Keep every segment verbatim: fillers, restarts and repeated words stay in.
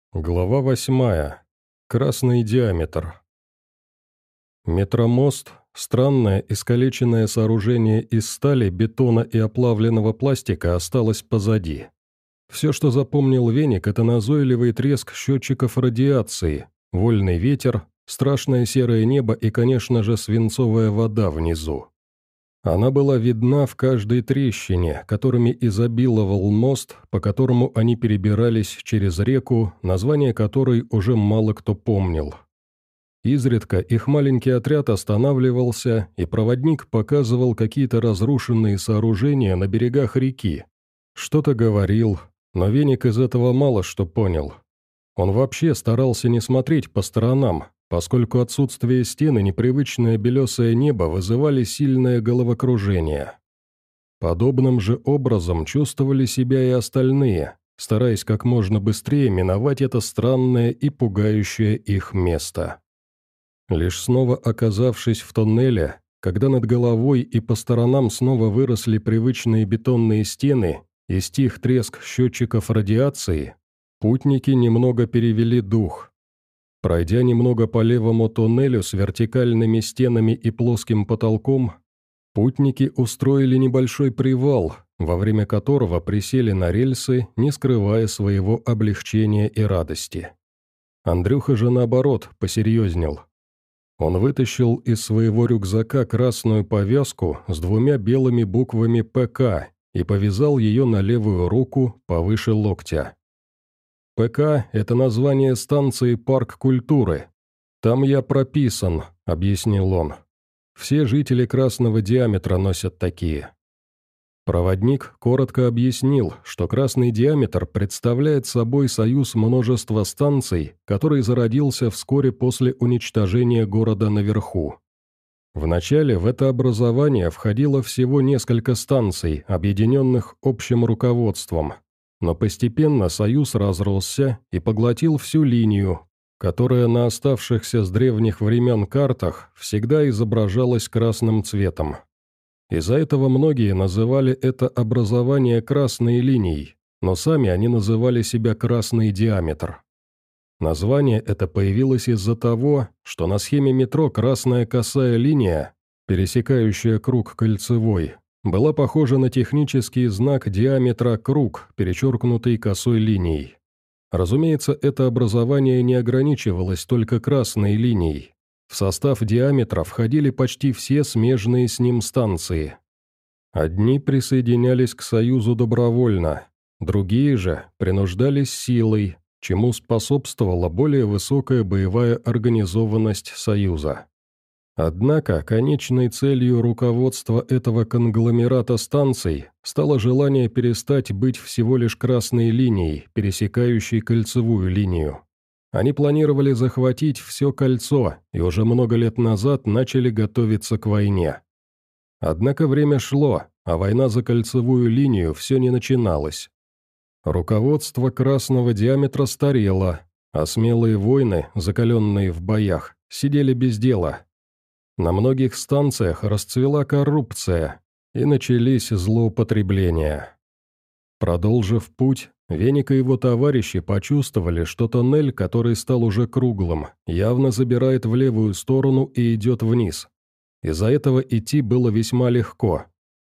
Глава восьмая. Красный диаметр. Метромост – странное искалеченное сооружение из стали, бетона и оплавленного пластика осталось позади. Все, что запомнил Веник, это назойливый треск счетчиков радиации, вольный ветер, страшное серое небо и, конечно же, свинцовая вода внизу. Она была видна в каждой трещине, которыми изобиловал мост, по которому они перебирались через реку, название которой уже мало кто помнил. Изредка их маленький отряд останавливался, и проводник показывал какие-то разрушенные сооружения на берегах реки. Что-то говорил, но Веник из этого мало что понял. Он вообще старался не смотреть по сторонам, поскольку отсутствие стен и непривычное белесое небо вызывали сильное головокружение. Подобным же образом чувствовали себя и остальные, стараясь как можно быстрее миновать это странное и пугающее их место. Лишь снова оказавшись в тоннеле, когда над головой и по сторонам снова выросли привычные бетонные стены и стих треск счетчиков радиации, путники немного перевели дух. Пройдя немного по левому тоннелю с вертикальными стенами и плоским потолком, путники устроили небольшой привал, во время которого присели на рельсы, не скрывая своего облегчения и радости. Андрюха же, наоборот, посерьезнел. Он вытащил из своего рюкзака красную повязку с двумя белыми буквами «ПК» и повязал ее на левую руку повыше локтя. ПК – это название станции «Парк культуры». «Там я прописан», – объяснил он. «Все жители красного диаметра носят такие». Проводник коротко объяснил, что красный диаметр представляет собой союз множества станций, который зародился вскоре после уничтожения города наверху. Вначале в это образование входило всего несколько станций, объединенных общим руководством. Но постепенно союз разросся и поглотил всю линию, которая на оставшихся с древних времен картах всегда изображалась красным цветом. Из-за этого многие называли это образование красной линией, но сами они называли себя красный диаметр. Название это появилось из-за того, что на схеме метро красная косая линия, пересекающая круг кольцевой, была похожа на технический знак диаметра круг, перечеркнутый косой линией. Разумеется, это образование не ограничивалось только красной линией. В состав диаметра входили почти все смежные с ним станции. Одни присоединялись к союзу добровольно, другие же принуждались силой, чему способствовала более высокая боевая организованность союза. Однако конечной целью руководства этого конгломерата станций стало желание перестать быть всего лишь красной линией, пересекающей кольцевую линию. Они планировали захватить все кольцо и уже много лет назад начали готовиться к войне. Однако время шло, а война за кольцевую линию все не начиналась. Руководство красного диаметра старело, а смелые воины, закаленные в боях, сидели без дела. На многих станциях расцвела коррупция, и начались злоупотребления. Продолжив путь, Веник и его товарищи почувствовали, что тоннель, который стал уже круглым, явно забирает в левую сторону и идет вниз. Из-за этого идти было весьма легко.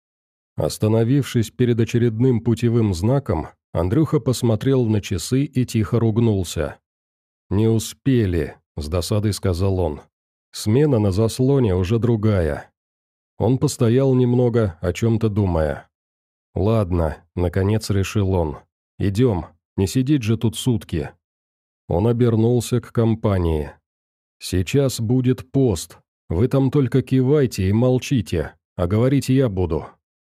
Остановившись перед очередным путевым знаком, Андрюха посмотрел на часы и тихо ругнулся. «Не успели», — с досадой сказал он. «Смена на заслоне уже другая». Он постоял немного, о чем-то думая. «Ладно», — наконец решил он. «Идем, не сидеть же тут сутки». Он обернулся к компании. «Сейчас будет пост. Вы там только кивайте и молчите, а говорить я буду».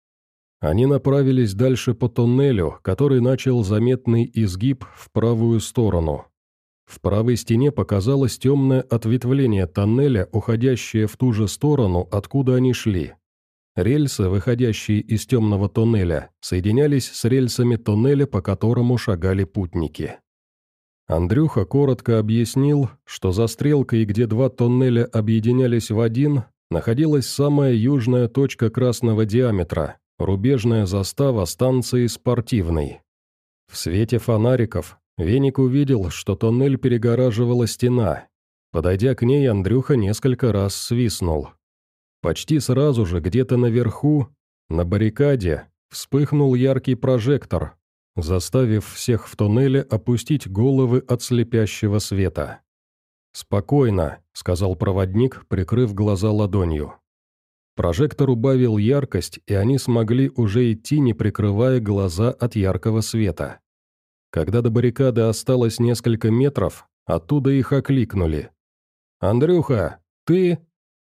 Они направились дальше по тоннелю, который начал заметный изгиб в правую сторону. В правой стене показалось темное ответвление тоннеля, уходящее в ту же сторону, откуда они шли. Рельсы, выходящие из темного тоннеля, соединялись с рельсами тоннеля, по которому шагали путники. Андрюха коротко объяснил, что за стрелкой, где два тоннеля объединялись в один, находилась самая южная точка красного диаметра, рубежная застава станции «Спортивной». В свете фонариков Веник увидел, что тоннель перегораживала стена. Подойдя к ней, Андрюха несколько раз свистнул. Почти сразу же, где-то наверху, на баррикаде, вспыхнул яркий прожектор, заставив всех в туннеле опустить головы от слепящего света. «Спокойно», — сказал проводник, прикрыв глаза ладонью. Прожектор убавил яркость, и они смогли уже идти, не прикрывая глаза от яркого света. Когда до баррикады осталось несколько метров, оттуда их окликнули. «Андрюха, ты?»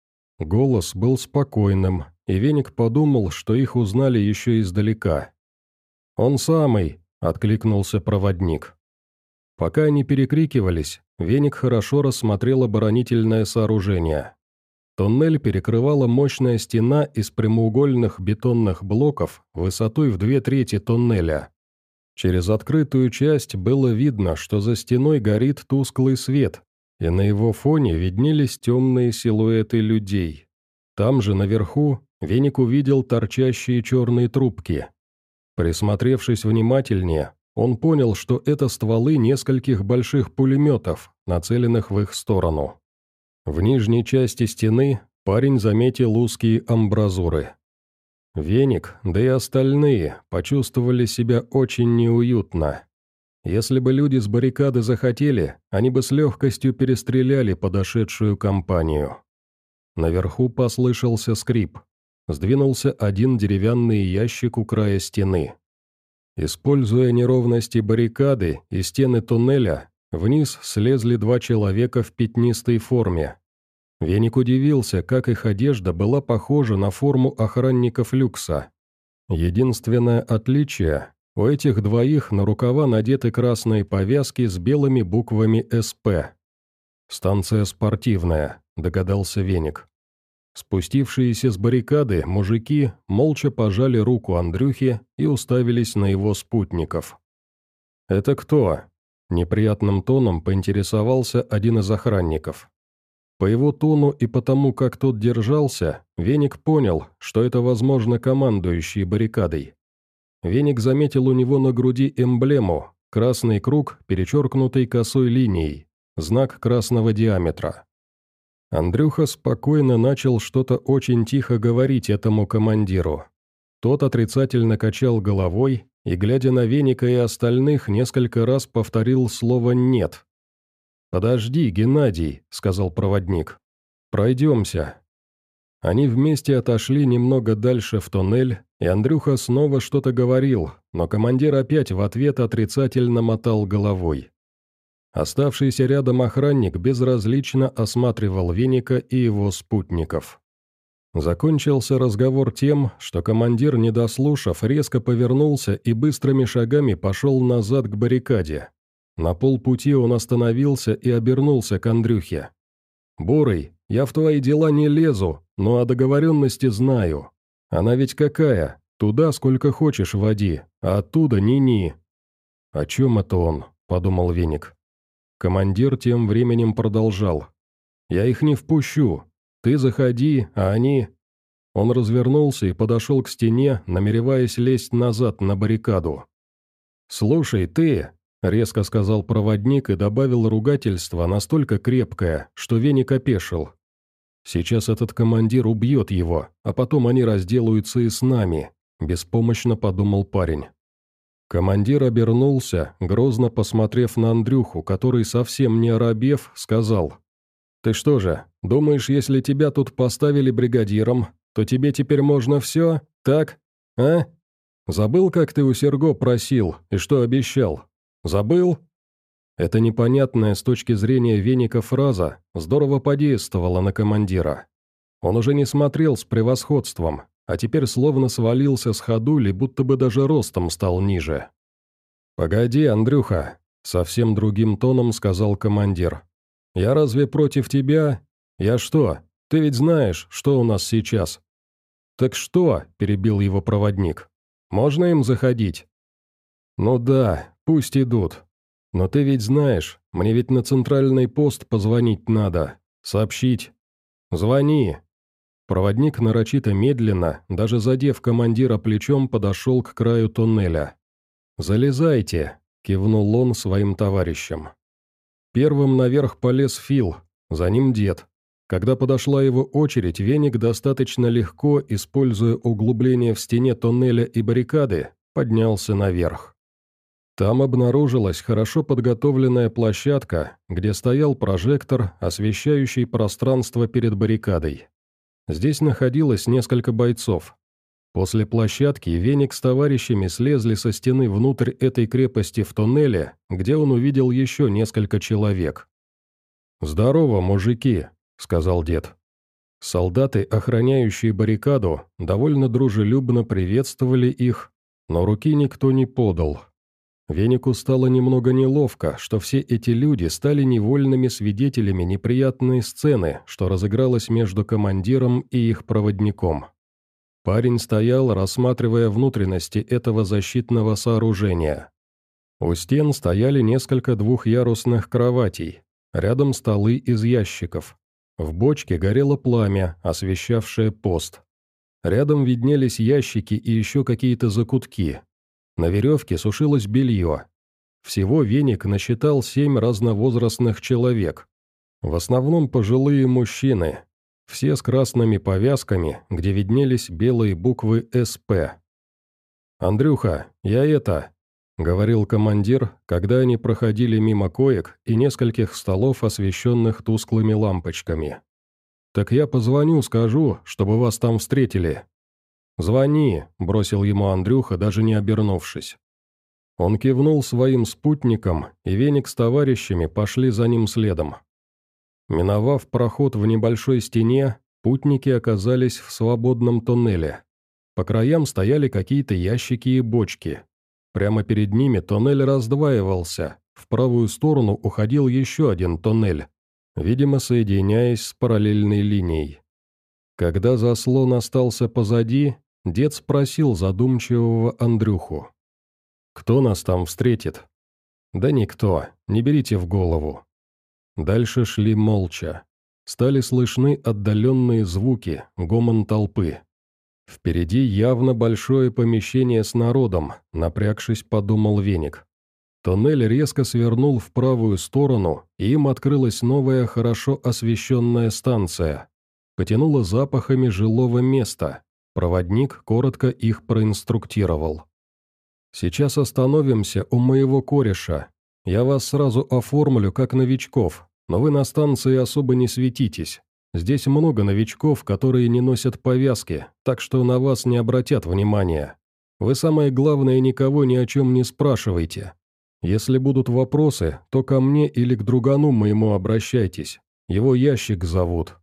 Голос был спокойным, и Веник подумал, что их узнали еще издалека. «Он самый», — откликнулся проводник. Пока они перекрикивались, Веник хорошо рассмотрел оборонительное сооружение. Туннель перекрывала мощная стена из прямоугольных бетонных блоков высотой в две трети туннеля. Через открытую часть было видно, что за стеной горит тусклый свет, и на его фоне виднелись темные силуэты людей. Там же, наверху, Веник увидел торчащие черные трубки. Присмотревшись внимательнее, он понял, что это стволы нескольких больших пулеметов, нацеленных в их сторону. В нижней части стены парень заметил узкие амбразуры. Веник, да и остальные, почувствовали себя очень неуютно. Если бы люди с баррикады захотели, они бы с легкостью перестреляли подошедшую компанию. Наверху послышался скрип. Сдвинулся один деревянный ящик у края стены. Используя неровности баррикады и стены туннеля, вниз слезли два человека в пятнистой форме. Веник удивился, как их одежда была похожа на форму охранников люкса. Единственное отличие – у этих двоих на рукава надеты красные повязки с белыми буквами «эс пэ». «Станция спортивная», – догадался Веник. Спустившиеся с баррикады мужики молча пожали руку Андрюхе и уставились на его спутников. «Это кто?» – неприятным тоном поинтересовался один из охранников. По его тону и потому, как тот держался, Веник понял, что это, возможно, командующий баррикадой. Веник заметил у него на груди эмблему, красный круг, перечеркнутый косой линией, знак красного диаметра. Андрюха спокойно начал что-то очень тихо говорить этому командиру. Тот отрицательно качал головой и, глядя на Веника и остальных, несколько раз повторил слово «нет». «Подожди, Геннадий», — сказал проводник. «Пройдемся». Они вместе отошли немного дальше в туннель, и Андрюха снова что-то говорил, но командир опять в ответ отрицательно мотал головой. Оставшийся рядом охранник безразлично осматривал Веника и его спутников. Закончился разговор тем, что командир, не дослушав, резко повернулся и быстрыми шагами пошел назад к баррикаде. На полпути он остановился и обернулся к Андрюхе. «Бурый, я в твои дела не лезу, но о договоренности знаю. Она ведь какая? Туда сколько хочешь води, а оттуда ни-ни». «О чем это он?» – подумал Веник. Командир тем временем продолжал. «Я их не впущу. Ты заходи, а они...» Он развернулся и подошел к стене, намереваясь лезть назад на баррикаду. «Слушай, ты...» — резко сказал проводник и добавил ругательство настолько крепкое, что Веник опешил. «Сейчас этот командир убьет его, а потом они разделаются и с нами», — беспомощно подумал парень. Командир обернулся, грозно посмотрев на Андрюху, который, совсем не оробев, сказал: «Ты что же, думаешь, если тебя тут поставили бригадиром, то тебе теперь можно все, так? А? Забыл, как ты у Серго просил и что обещал? Забыл?» Эта непонятная с точки зрения Веника фраза здорово подействовала на командира. Он уже не смотрел с превосходством, а теперь словно свалился с ходули, будто бы даже ростом стал ниже. «Погоди, Андрюха», — совсем другим тоном сказал командир. «Я разве против тебя? Я что? Ты ведь знаешь, что у нас сейчас?» «Так что?» — перебил его проводник. «Можно им заходить?» «Ну да, пусть идут. Но ты ведь знаешь, мне ведь на центральный пост позвонить надо, сообщить. Звони». Проводник нарочито медленно, даже задев командира плечом, подошел к краю туннеля. «Залезайте. кивнул он своим товарищам. Первым наверх полез Фил, за ним дед. Когда подошла его очередь, Веник достаточно легко, используя углубление в стене тоннеля и баррикады, поднялся наверх. Там обнаружилась хорошо подготовленная площадка, где стоял прожектор, освещающий пространство перед баррикадой. Здесь находилось несколько бойцов. После площадки Веник с товарищами слезли со стены внутрь этой крепости в тоннеле, где он увидел еще несколько человек. «Здорово, мужики», — сказал дед. Солдаты, охраняющие баррикаду, довольно дружелюбно приветствовали их, но руки никто не подал. Венику стало немного неловко, что все эти люди стали невольными свидетелями неприятной сцены, что разыгралась между командиром и их проводником. Парень стоял, рассматривая внутренности этого защитного сооружения. У стен стояли несколько двухъярусных кроватей, рядом столы из ящиков. В бочке горело пламя, освещавшее пост. Рядом виднелись ящики и еще какие-то закутки. На веревке сушилось белье. Всего Веник насчитал семь разновозрастных человек. В основном пожилые мужчины. Все с красными повязками, где виднелись белые буквы «эс пэ». «Андрюха, я это...» — говорил командир, когда они проходили мимо коек и нескольких столов, освещенных тусклыми лампочками. «Так я позвоню, скажу, чтобы вас там встретили». «Звони», — бросил ему Андрюха, даже не обернувшись. Он кивнул своим спутникам, и Веник с товарищами пошли за ним следом. Миновав проход в небольшой стене, путники оказались в свободном тоннеле. По краям стояли какие-то ящики и бочки. Прямо перед ними тоннель раздваивался, в правую сторону уходил еще один тоннель, видимо, соединяясь с параллельной линией. Когда заслон остался позади, дед спросил задумчивого Андрюху. «Кто нас там встретит?» «Да никто, не берите в голову». Дальше шли молча. Стали слышны отдаленные звуки, гомон толпы. Впереди явно большое помещение с народом, напрягшись, подумал Веник. Тоннель резко свернул в правую сторону, и им открылась новая, хорошо освещенная станция. Потянуло запахами жилого места. Проводник коротко их проинструктировал. «Сейчас остановимся у моего кореша. Я вас сразу оформлю как новичков, но вы на станции особо не светитесь. Здесь много новичков, которые не носят повязки, так что на вас не обратят внимания. Вы, самое главное, никого ни о чем не спрашивайте. Если будут вопросы, то ко мне или к другану моему обращайтесь. Его Ящик зовут».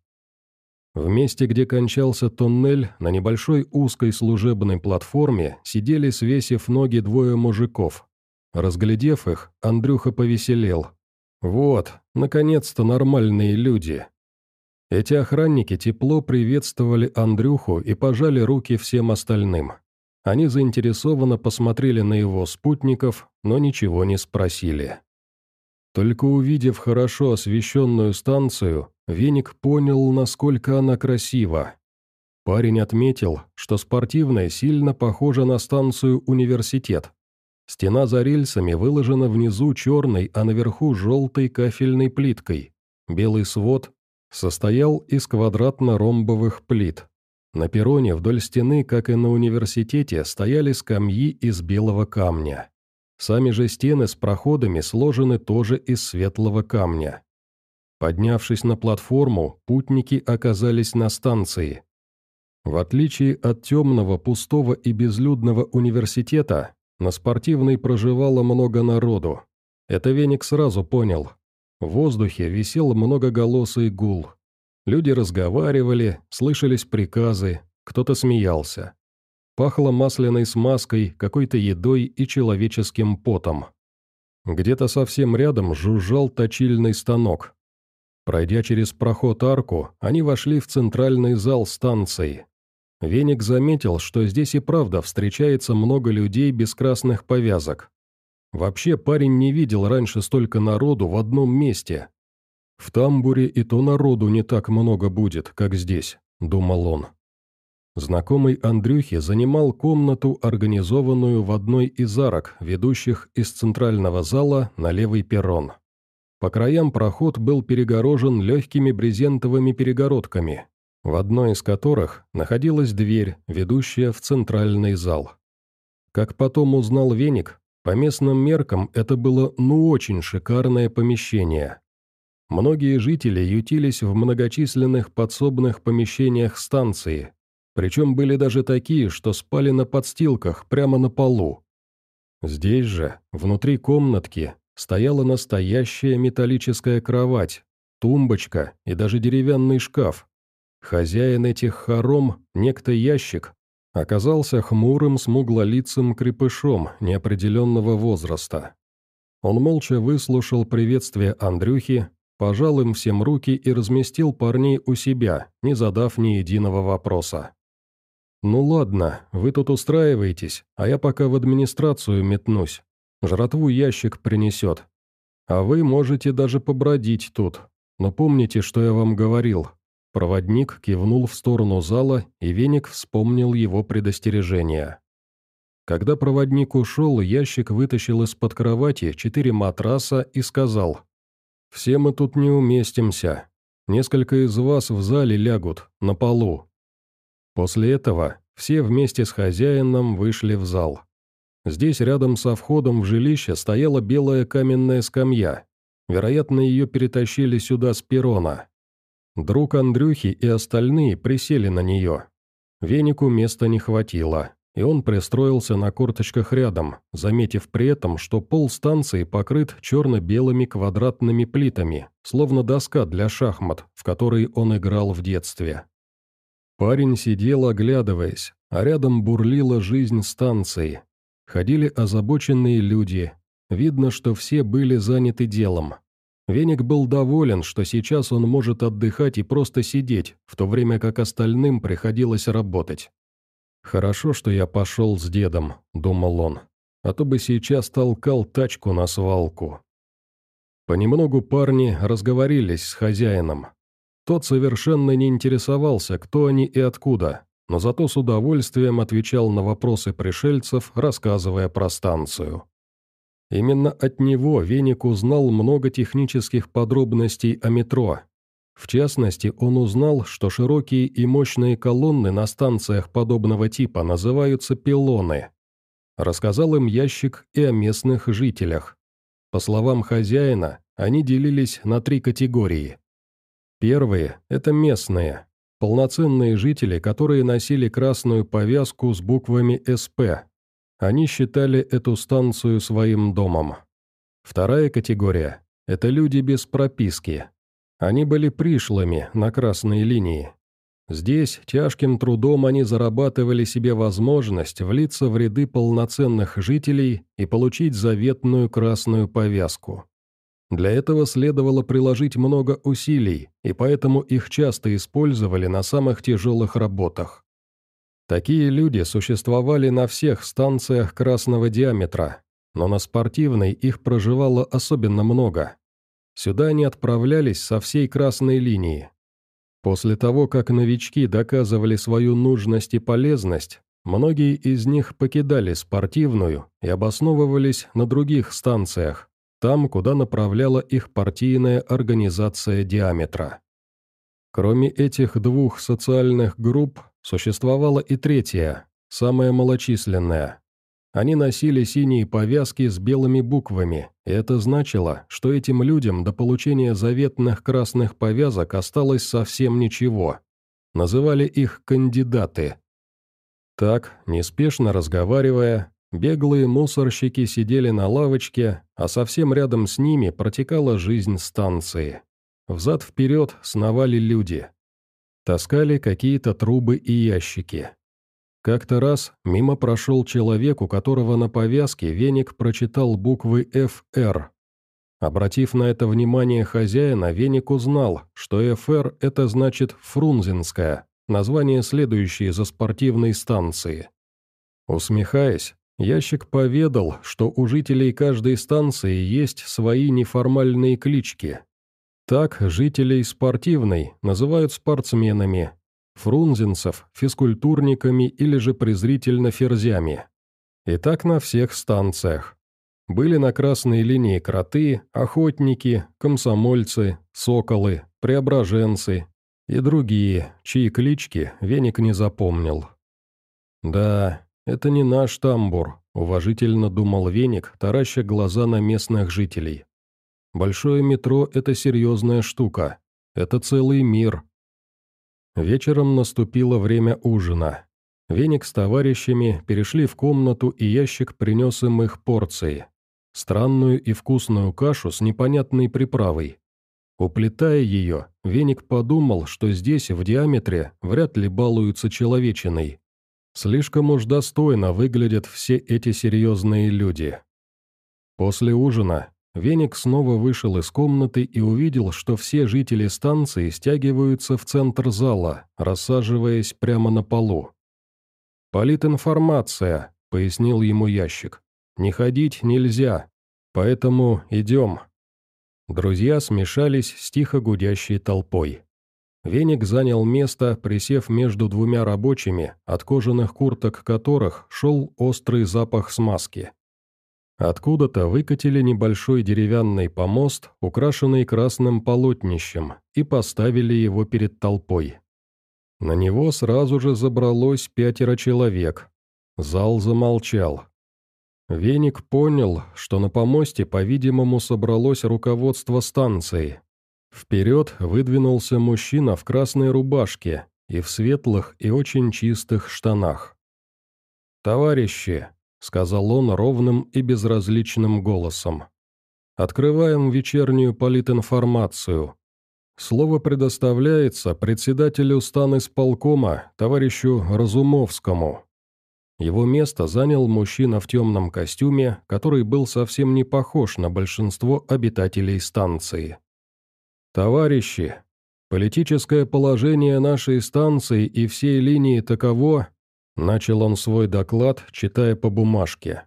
В месте, где кончался тоннель, на небольшой узкой служебной платформе сидели, свесив ноги, двое мужиков. Разглядев их, Андрюха повеселел. «Вот, наконец-то нормальные люди». Эти охранники тепло приветствовали Андрюху и пожали руки всем остальным. Они заинтересованно посмотрели на его спутников, но ничего не спросили. Только увидев хорошо освещенную станцию, Веник понял, насколько она красива. Парень отметил, что спортивная сильно похожа на станцию «Университет». Стена за рельсами выложена внизу черной, а наверху желтой кафельной плиткой. Белый свод состоял из квадратно-ромбовых плит. На перроне вдоль стены, как и на университете, стояли скамьи из белого камня. Сами же стены с проходами сложены тоже из светлого камня. Поднявшись на платформу, путники оказались на станции. В отличие от темного, пустого и безлюдного университета, на спортивной проживало много народу. Это Веник сразу понял. В воздухе висел многоголосый гул. Люди разговаривали, слышались приказы, кто-то смеялся. Пахло масляной смазкой, какой-то едой и человеческим потом. Где-то совсем рядом жужжал точильный станок. Пройдя через проход-арку, они вошли в центральный зал станции. Веник заметил, что здесь и правда встречается много людей без красных повязок. Вообще парень не видел раньше столько народу в одном месте. «В тамбуре и то народу не так много будет, как здесь», — думал он. Знакомый Андрюхи занимал комнату, организованную в одной из арок, ведущих из центрального зала на левый перрон. По краям проход был перегорожен легкими брезентовыми перегородками, в одной из которых находилась дверь, ведущая в центральный зал. Как потом узнал Веник, по местным меркам это было ну очень шикарное помещение. Многие жители ютились в многочисленных подсобных помещениях станции, причем были даже такие, что спали на подстилках прямо на полу. Здесь же, внутри комнатки, стояла настоящая металлическая кровать, тумбочка и даже деревянный шкаф. Хозяин этих хором, некто Ящик, оказался хмурым смуглолицым крепышом неопределенного возраста. Он молча выслушал приветствие Андрюхи, пожал им всем руки и разместил парней у себя, не задав ни единого вопроса. «Ну ладно, вы тут устраиваетесь, а я пока в администрацию метнусь. Жратву Ящик принесет. А вы можете даже побродить тут, но помните, что я вам говорил». Проводник кивнул в сторону зала, и Веник вспомнил его предостережение. Когда проводник ушел, Ящик вытащил из-под кровати четыре матраса и сказал: «Все мы тут не уместимся. Несколько из вас в зале лягут, на полу». После этого все вместе с хозяином вышли в зал. Здесь рядом со входом в жилище стояла белая каменная скамья. Вероятно, ее перетащили сюда с перрона. Друг Андрюхи и остальные присели на нее. Венику места не хватило, и он пристроился на корточках рядом, заметив при этом, что пол станции покрыт черно-белыми квадратными плитами, словно доска для шахмат, в которой он играл в детстве. Парень сидел, оглядываясь, а рядом бурлила жизнь станции. Ходили озабоченные люди. Видно, что все были заняты делом. Веник был доволен, что сейчас он может отдыхать и просто сидеть, в то время как остальным приходилось работать. «Хорошо, что я пошел с дедом», — думал он, — «а то бы сейчас толкал тачку на свалку». Понемногу парни разговорились с хозяином. Тот совершенно не интересовался, кто они и откуда, но зато с удовольствием отвечал на вопросы пришельцев, рассказывая про станцию. Именно от него Веник узнал много технических подробностей о метро. В частности, он узнал, что широкие и мощные колонны на станциях подобного типа называются пилоны. Рассказал им Ящик и о местных жителях. По словам хозяина, они делились на три категории. Первые – это местные, полноценные жители, которые носили красную повязку с буквами эс пэ. Они считали эту станцию своим домом. Вторая категория – это люди без прописки. Они были пришлыми на красной линии. Здесь тяжким трудом они зарабатывали себе возможность влиться в ряды полноценных жителей и получить заветную красную повязку. Для этого следовало приложить много усилий, и поэтому их часто использовали на самых тяжелых работах. Такие люди существовали на всех станциях красного диаметра, но на спортивной их проживало особенно много. Сюда они отправлялись со всей красной линии. После того, как новички доказывали свою нужность и полезность, многие из них покидали спортивную и обосновывались на других станциях, там, куда направляла их партийная организация диаметра. Кроме этих двух социальных групп, существовала и третья, самая малочисленная. Они носили синие повязки с белыми буквами, и это значило, что этим людям до получения заветных красных повязок осталось совсем ничего. Называли их кандидаты. Так, неспешно разговаривая, беглые мусорщики сидели на лавочке, а совсем рядом с ними протекала жизнь станции. Взад-вперед сновали люди. Таскали какие-то трубы и ящики. Как-то раз мимо прошел человек, у которого на повязке Веник прочитал буквы эф эр. Обратив на это внимание хозяина, Веник узнал, что эф эр – это значит «Фрунзенская», название следующее за спортивной станции. Усмехаясь, Ящик поведал, что у жителей каждой станции есть свои неформальные клички. Так, жителей спортивной называют спортсменами, фрунзенцев физкультурниками или же презрительно ферзями. И так на всех станциях. Были на красной линии кроты, охотники, комсомольцы, соколы, преображенцы и другие, чьи клички Веник не запомнил. «Да, это не наш тамбур», — уважительно думал Веник, тараща глаза на местных жителей. «Большое метро — это серьезная штука. Это целый мир». Вечером наступило время ужина. Веник с товарищами перешли в комнату, и ящик принес им их порции. Странную и вкусную кашу с непонятной приправой. Уплетая ее, Веник подумал, что здесь в диаметре вряд ли балуются человечиной. Слишком уж достойно выглядят все эти серьезные люди. После ужина Веник снова вышел из комнаты и увидел, что все жители станции стягиваются в центр зала, рассаживаясь прямо на полу. «Политинформация», — пояснил ему ящик. «Не ходить нельзя, поэтому идем». Друзья смешались с тихо гудящей толпой. Веник занял место, присев между двумя рабочими, от кожаных курток которых шел острый запах смазки. Откуда-то выкатили небольшой деревянный помост, украшенный красным полотнищем, и поставили его перед толпой. На него сразу же забралось пятеро человек. Зал замолчал. Веник понял, что на помосте, по-видимому, собралось руководство станции. Вперед выдвинулся мужчина в красной рубашке и в светлых и очень чистых штанах. «Товарищи», — сказал он ровным и безразличным голосом, — «открываем вечернюю политинформацию. Слово предоставляется председателю станисполкома, товарищу Разумовскому». Его место занял мужчина в темном костюме, который был совсем не похож на большинство обитателей станции. «Товарищи, политическое положение нашей станции и всей линии таково», — начал он свой доклад, читая по бумажке.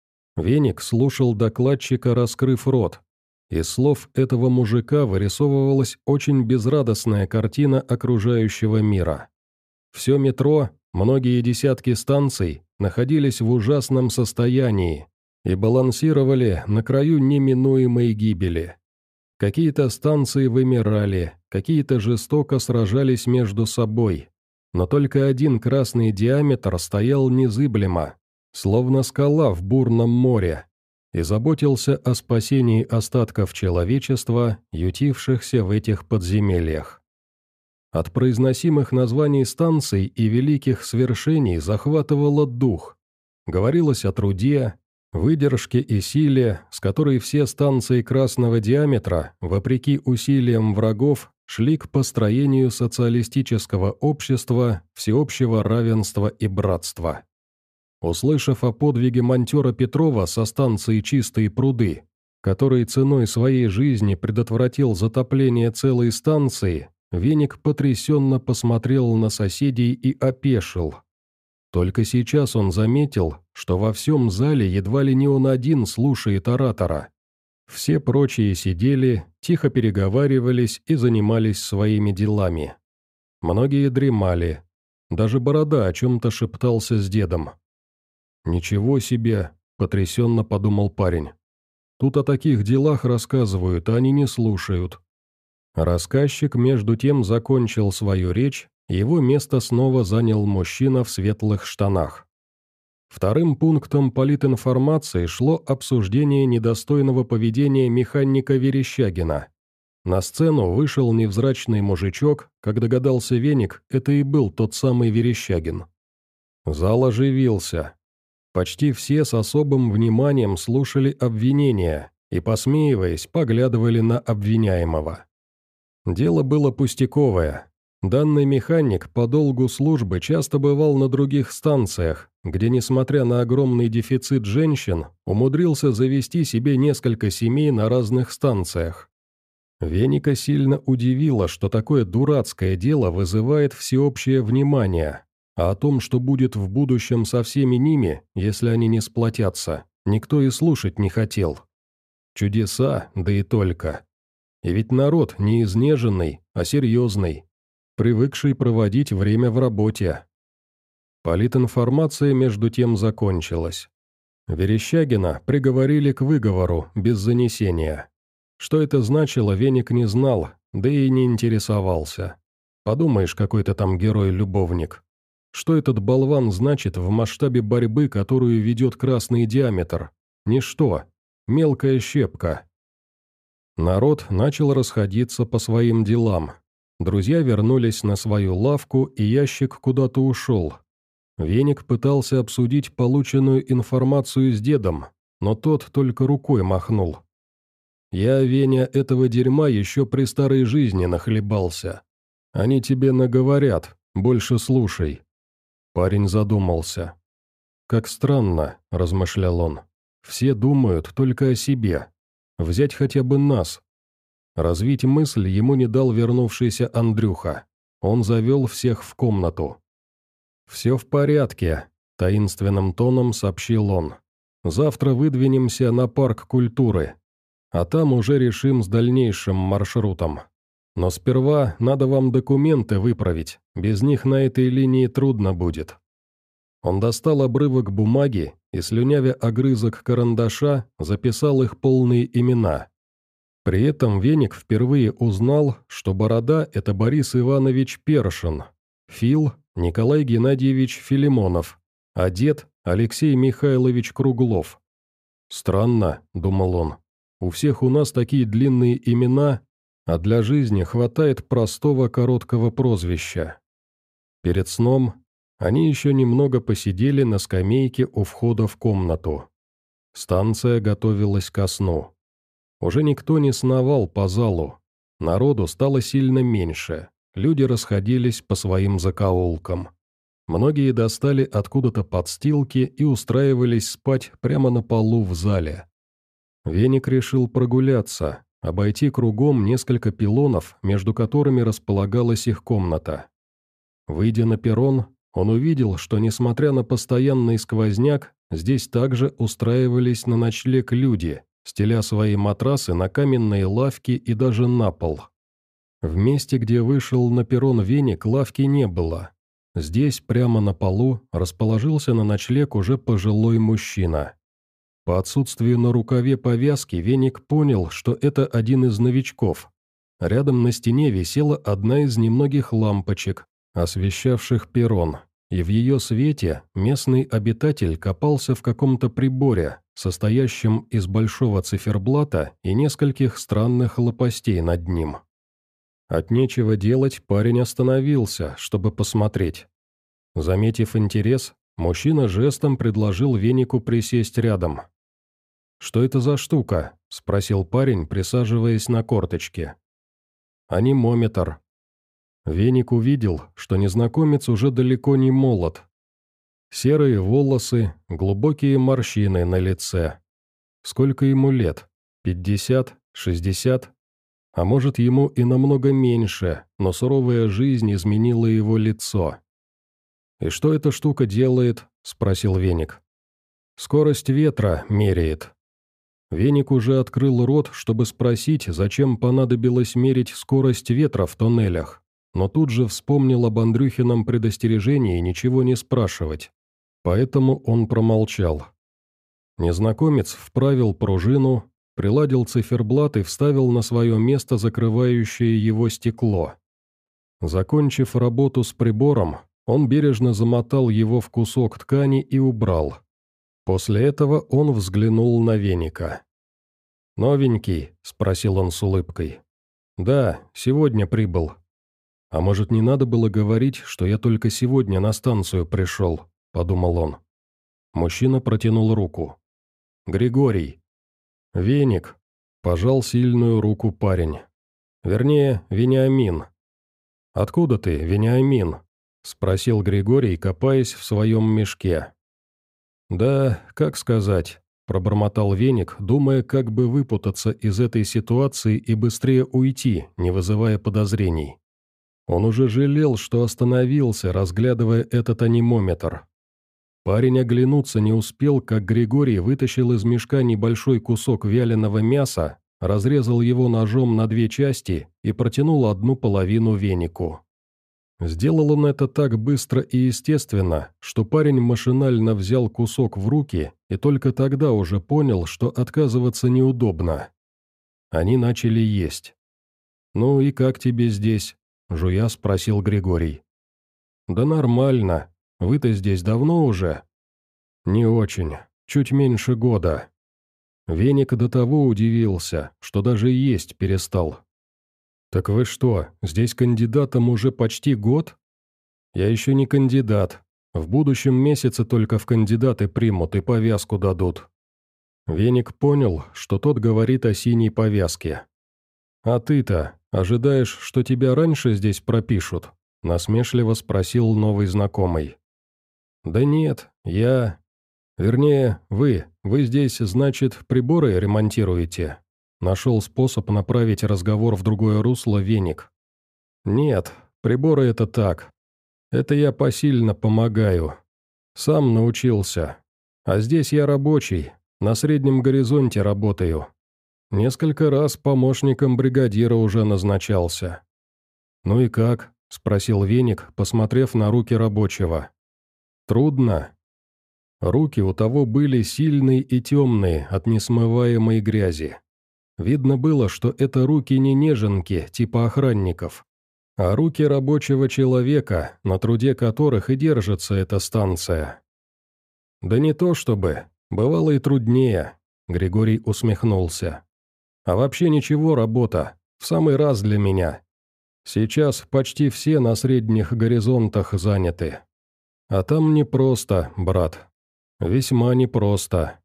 Веник слушал докладчика, раскрыв рот. Из слов этого мужика вырисовывалась очень безрадостная картина окружающего мира. Все метро, многие десятки станций находились в ужасном состоянии и балансировали на краю неминуемой гибели. Какие-то станции вымирали, какие-то жестоко сражались между собой, но только один красный диаметр стоял незыблемо, словно скала в бурном море, и заботился о спасении остатков человечества, ютившихся в этих подземельях. От произносимых названий станций и великих свершений захватывало дух. Говорилось о труде, выдержке и силе, с которой все станции красного диаметра, вопреки усилиям врагов, шли к построению социалистического общества, всеобщего равенства и братства. Услышав о подвиге монтера Петрова со станции «Чистые пруды», который ценой своей жизни предотвратил затопление целой станции, Веник потрясенно посмотрел на соседей и опешил. Только сейчас он заметил, что во всем зале едва ли не он один слушает оратора. Все прочие сидели, тихо переговаривались и занимались своими делами. Многие дремали. Даже Борода о чем-то шептался с дедом. «Ничего себе!» – потрясенно подумал парень. «Тут о таких делах рассказывают, а они не слушают». Рассказчик между тем закончил свою речь, и его место снова занял мужчина в светлых штанах. Вторым пунктом политинформации шло обсуждение недостойного поведения механика Верещагина. На сцену вышел невзрачный мужичок, как догадался Веник, это и был тот самый Верещагин. Зал оживился. Почти все с особым вниманием слушали обвинения и, посмеиваясь, поглядывали на обвиняемого. Дело было пустяковое. Данный механик по долгу службы часто бывал на других станциях, где, несмотря на огромный дефицит женщин, умудрился завести себе несколько семей на разных станциях. Веника сильно удивило, что такое дурацкое дело вызывает всеобщее внимание, а о том, что будет в будущем со всеми ними, если они не сплотятся, никто и слушать не хотел. Чудеса, да и только. И ведь народ не изнеженный, а серьезный. привыкший проводить время в работе. Политинформация между тем закончилась. Верещагина приговорили к выговору, без занесения. Что это значило, Веник не знал, да и не интересовался. Подумаешь, какой-то там герой-любовник. Что этот болван значит в масштабе борьбы, которую ведет красный диаметр? Ничто. Мелкая щепка. Народ начал расходиться по своим делам. Друзья вернулись на свою лавку, и ящик куда-то ушел. Веник пытался обсудить полученную информацию с дедом, но тот только рукой махнул. «Я, Веня, этого дерьма еще при старой жизни нахлебался. Они тебе наговорят, больше слушай». Парень задумался. «Как странно», — размышлял он. «Все думают только о себе. Взять хотя бы нас». Развить мысль ему не дал вернувшийся Андрюха. Он завел всех в комнату. «Все в порядке», — таинственным тоном сообщил он. «Завтра выдвинемся на парк культуры, а там уже решим с дальнейшим маршрутом. Но сперва надо вам документы выправить, без них на этой линии трудно будет». Он достал обрывок бумаги и, слюнявя огрызок карандаша, записал их полные имена. При этом Веник впервые узнал, что Борода – это Борис Иванович Першин, Фил – Николай Геннадьевич Филимонов, а дед – Алексей Михайлович Круглов. «Странно», – думал он, – «у всех у нас такие длинные имена, а для жизни хватает простого короткого прозвища». Перед сном они еще немного посидели на скамейке у входа в комнату. Станция готовилась ко сну. Уже никто не сновал по залу. Народу стало сильно меньше. Люди расходились по своим закоулкам. Многие достали откуда-то подстилки и устраивались спать прямо на полу в зале. Веник решил прогуляться, обойти кругом несколько пилонов, между которыми располагалась их комната. Выйдя на перрон, он увидел, что, несмотря на постоянный сквозняк, здесь также устраивались на ночлег люди, стеля свои матрасы на каменные лавки и даже на пол. В месте, где вышел на перрон Веник, лавки не было. Здесь, прямо на полу, расположился на ночлег уже пожилой мужчина. По отсутствию на рукаве повязки Веник понял, что это один из новичков. Рядом на стене висела одна из немногих лампочек, освещавших перрон, и в ее свете местный обитатель копался в каком-то приборе, состоящем из большого циферблата и нескольких странных лопастей над ним. От нечего делать парень остановился, чтобы посмотреть. Заметив интерес, мужчина жестом предложил Венику присесть рядом. «Что это за штука?» – спросил парень, присаживаясь на корточке. «Анимометр». Веник увидел, что незнакомец уже далеко не молод. Серые волосы, глубокие морщины на лице. Сколько ему лет? Пятьдесят? Шестьдесят? А может, ему и намного меньше, но суровая жизнь изменила его лицо. «И что эта штука делает?» – спросил Веник. «Скорость ветра меряет». Веник уже открыл рот, чтобы спросить, зачем понадобилось мерить скорость ветра в тоннелях, но тут же вспомнил об Андрюхином предостережении ничего не спрашивать. Поэтому он промолчал. Незнакомец вправил пружину, приладил циферблат и вставил на свое место закрывающее его стекло. Закончив работу с прибором, он бережно замотал его в кусок ткани и убрал. После этого он взглянул на Веника. «Новенький?» – спросил он с улыбкой. «Да, сегодня прибыл». «А может, не надо было говорить, что я только сегодня на станцию пришел?» – подумал он. Мужчина протянул руку. «Григорий». «Веник», – пожал сильную руку парень. «Вернее, Вениамин». «Откуда ты, Вениамин?» – спросил Григорий, копаясь в своем мешке. «Да, как сказать», – пробормотал Веник, думая, как бы выпутаться из этой ситуации и быстрее уйти, не вызывая подозрений. Он уже жалел, что остановился, разглядывая этот анимометр. Парень оглянуться не успел, как Григорий вытащил из мешка небольшой кусок вяленого мяса, разрезал его ножом на две части и протянул одну половину Венику. Сделал он это так быстро и естественно, что парень машинально взял кусок в руки и только тогда уже понял, что отказываться неудобно. Они начали есть. «Ну и как тебе здесь?» – жуя спросил Григорий. «Да нормально. Вы-то здесь давно уже?» «Не очень. Чуть меньше года». Веник до того удивился, что даже есть перестал. «Так вы что, здесь кандидатом уже почти год?» «Я еще не кандидат. В будущем месяце только в кандидаты примут и повязку дадут». Веник понял, что тот говорит о синей повязке. «А ты-то ожидаешь, что тебя раньше здесь пропишут?» – насмешливо спросил новый знакомый. «Да нет, я... Вернее, вы. Вы здесь, значит, приборы ремонтируете?» Нашел способ направить разговор в другое русло Веник. «Нет, приборы это так. Это я посильно помогаю. Сам научился. А здесь я рабочий, на среднем горизонте работаю. Несколько раз помощником бригадира уже назначался». «Ну и как?» – спросил Веник, посмотрев на руки рабочего. «Трудно?» Руки у того были сильные и темные от несмываемой грязи. Видно было, что это руки не неженки, типа охранников, а руки рабочего человека, на труде которых и держится эта станция. «Да не то чтобы, бывало и труднее», — Григорий усмехнулся. «А вообще ничего, работа, в самый раз для меня. Сейчас почти все на средних горизонтах заняты. А там непросто, брат. Весьма непросто».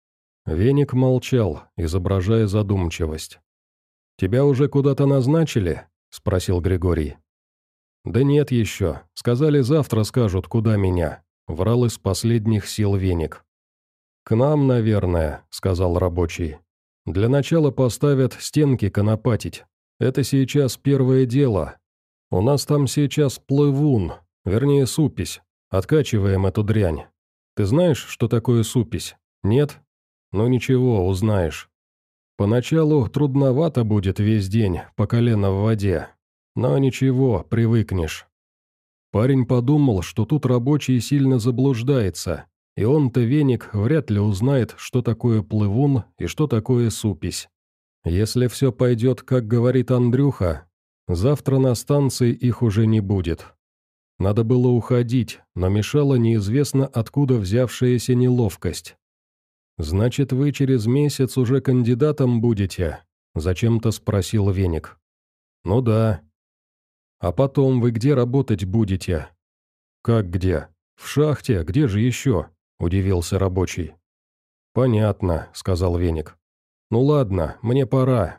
Веник молчал, изображая задумчивость. «Тебя уже куда-то назначили?» – спросил Григорий. «Да нет еще. Сказали, завтра скажут, куда меня», – врал из последних сил Веник. «К нам, наверное», – сказал рабочий. «Для начала поставят стенки конопатить. Это сейчас первое дело. У нас там сейчас плывун, вернее супись. Откачиваем эту дрянь. Ты знаешь, что такое супись? Нет? Ну ничего, узнаешь. Поначалу трудновато будет весь день, по колено в воде. Но ничего, привыкнешь». Парень подумал, что тут рабочий сильно заблуждается, и он-то, Веник, вряд ли узнает, что такое плывун и что такое супись. Если все пойдет, как говорит Андрюха, завтра на станции их уже не будет. Надо было уходить, но мешала неизвестно откуда взявшаяся неловкость. «Значит, вы через месяц уже кандидатом будете?» – зачем-то спросил Веник. «Ну да». «А потом вы где работать будете?» «Как где? В шахте, где же еще?» – удивился рабочий. «Понятно», – сказал Веник. «Ну ладно, мне пора».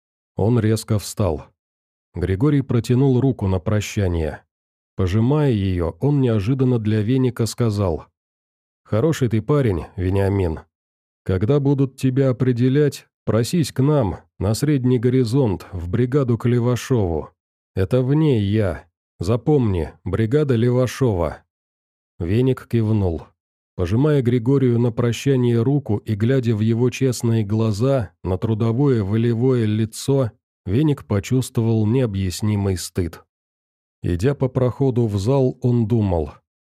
Он резко встал. Григорий протянул руку на прощание. Пожимая ее, он неожиданно для Веника сказал: «Хороший ты парень, Вениамин. Когда будут тебя определять, просись к нам, на средний горизонт, в бригаду к Левашову. Это в ней я. Запомни, бригада Левашова». Веник кивнул. Пожимая Григорию на прощание руку и глядя в его честные глаза, на трудовое волевое лицо, Веник почувствовал необъяснимый стыд. Идя по проходу в зал, он думал: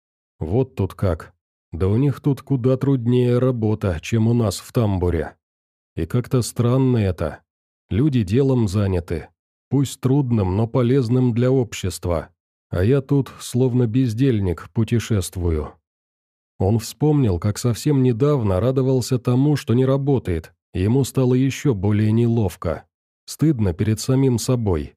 «Вот тут как. Да у них тут куда труднее работа, чем у нас в тамбуре. И как-то странно это. Люди делом заняты. Пусть трудным, но полезным для общества. А я тут, словно бездельник, путешествую». Он вспомнил, как совсем недавно радовался тому, что не работает, и ему стало еще более неловко. Стыдно перед самим собой.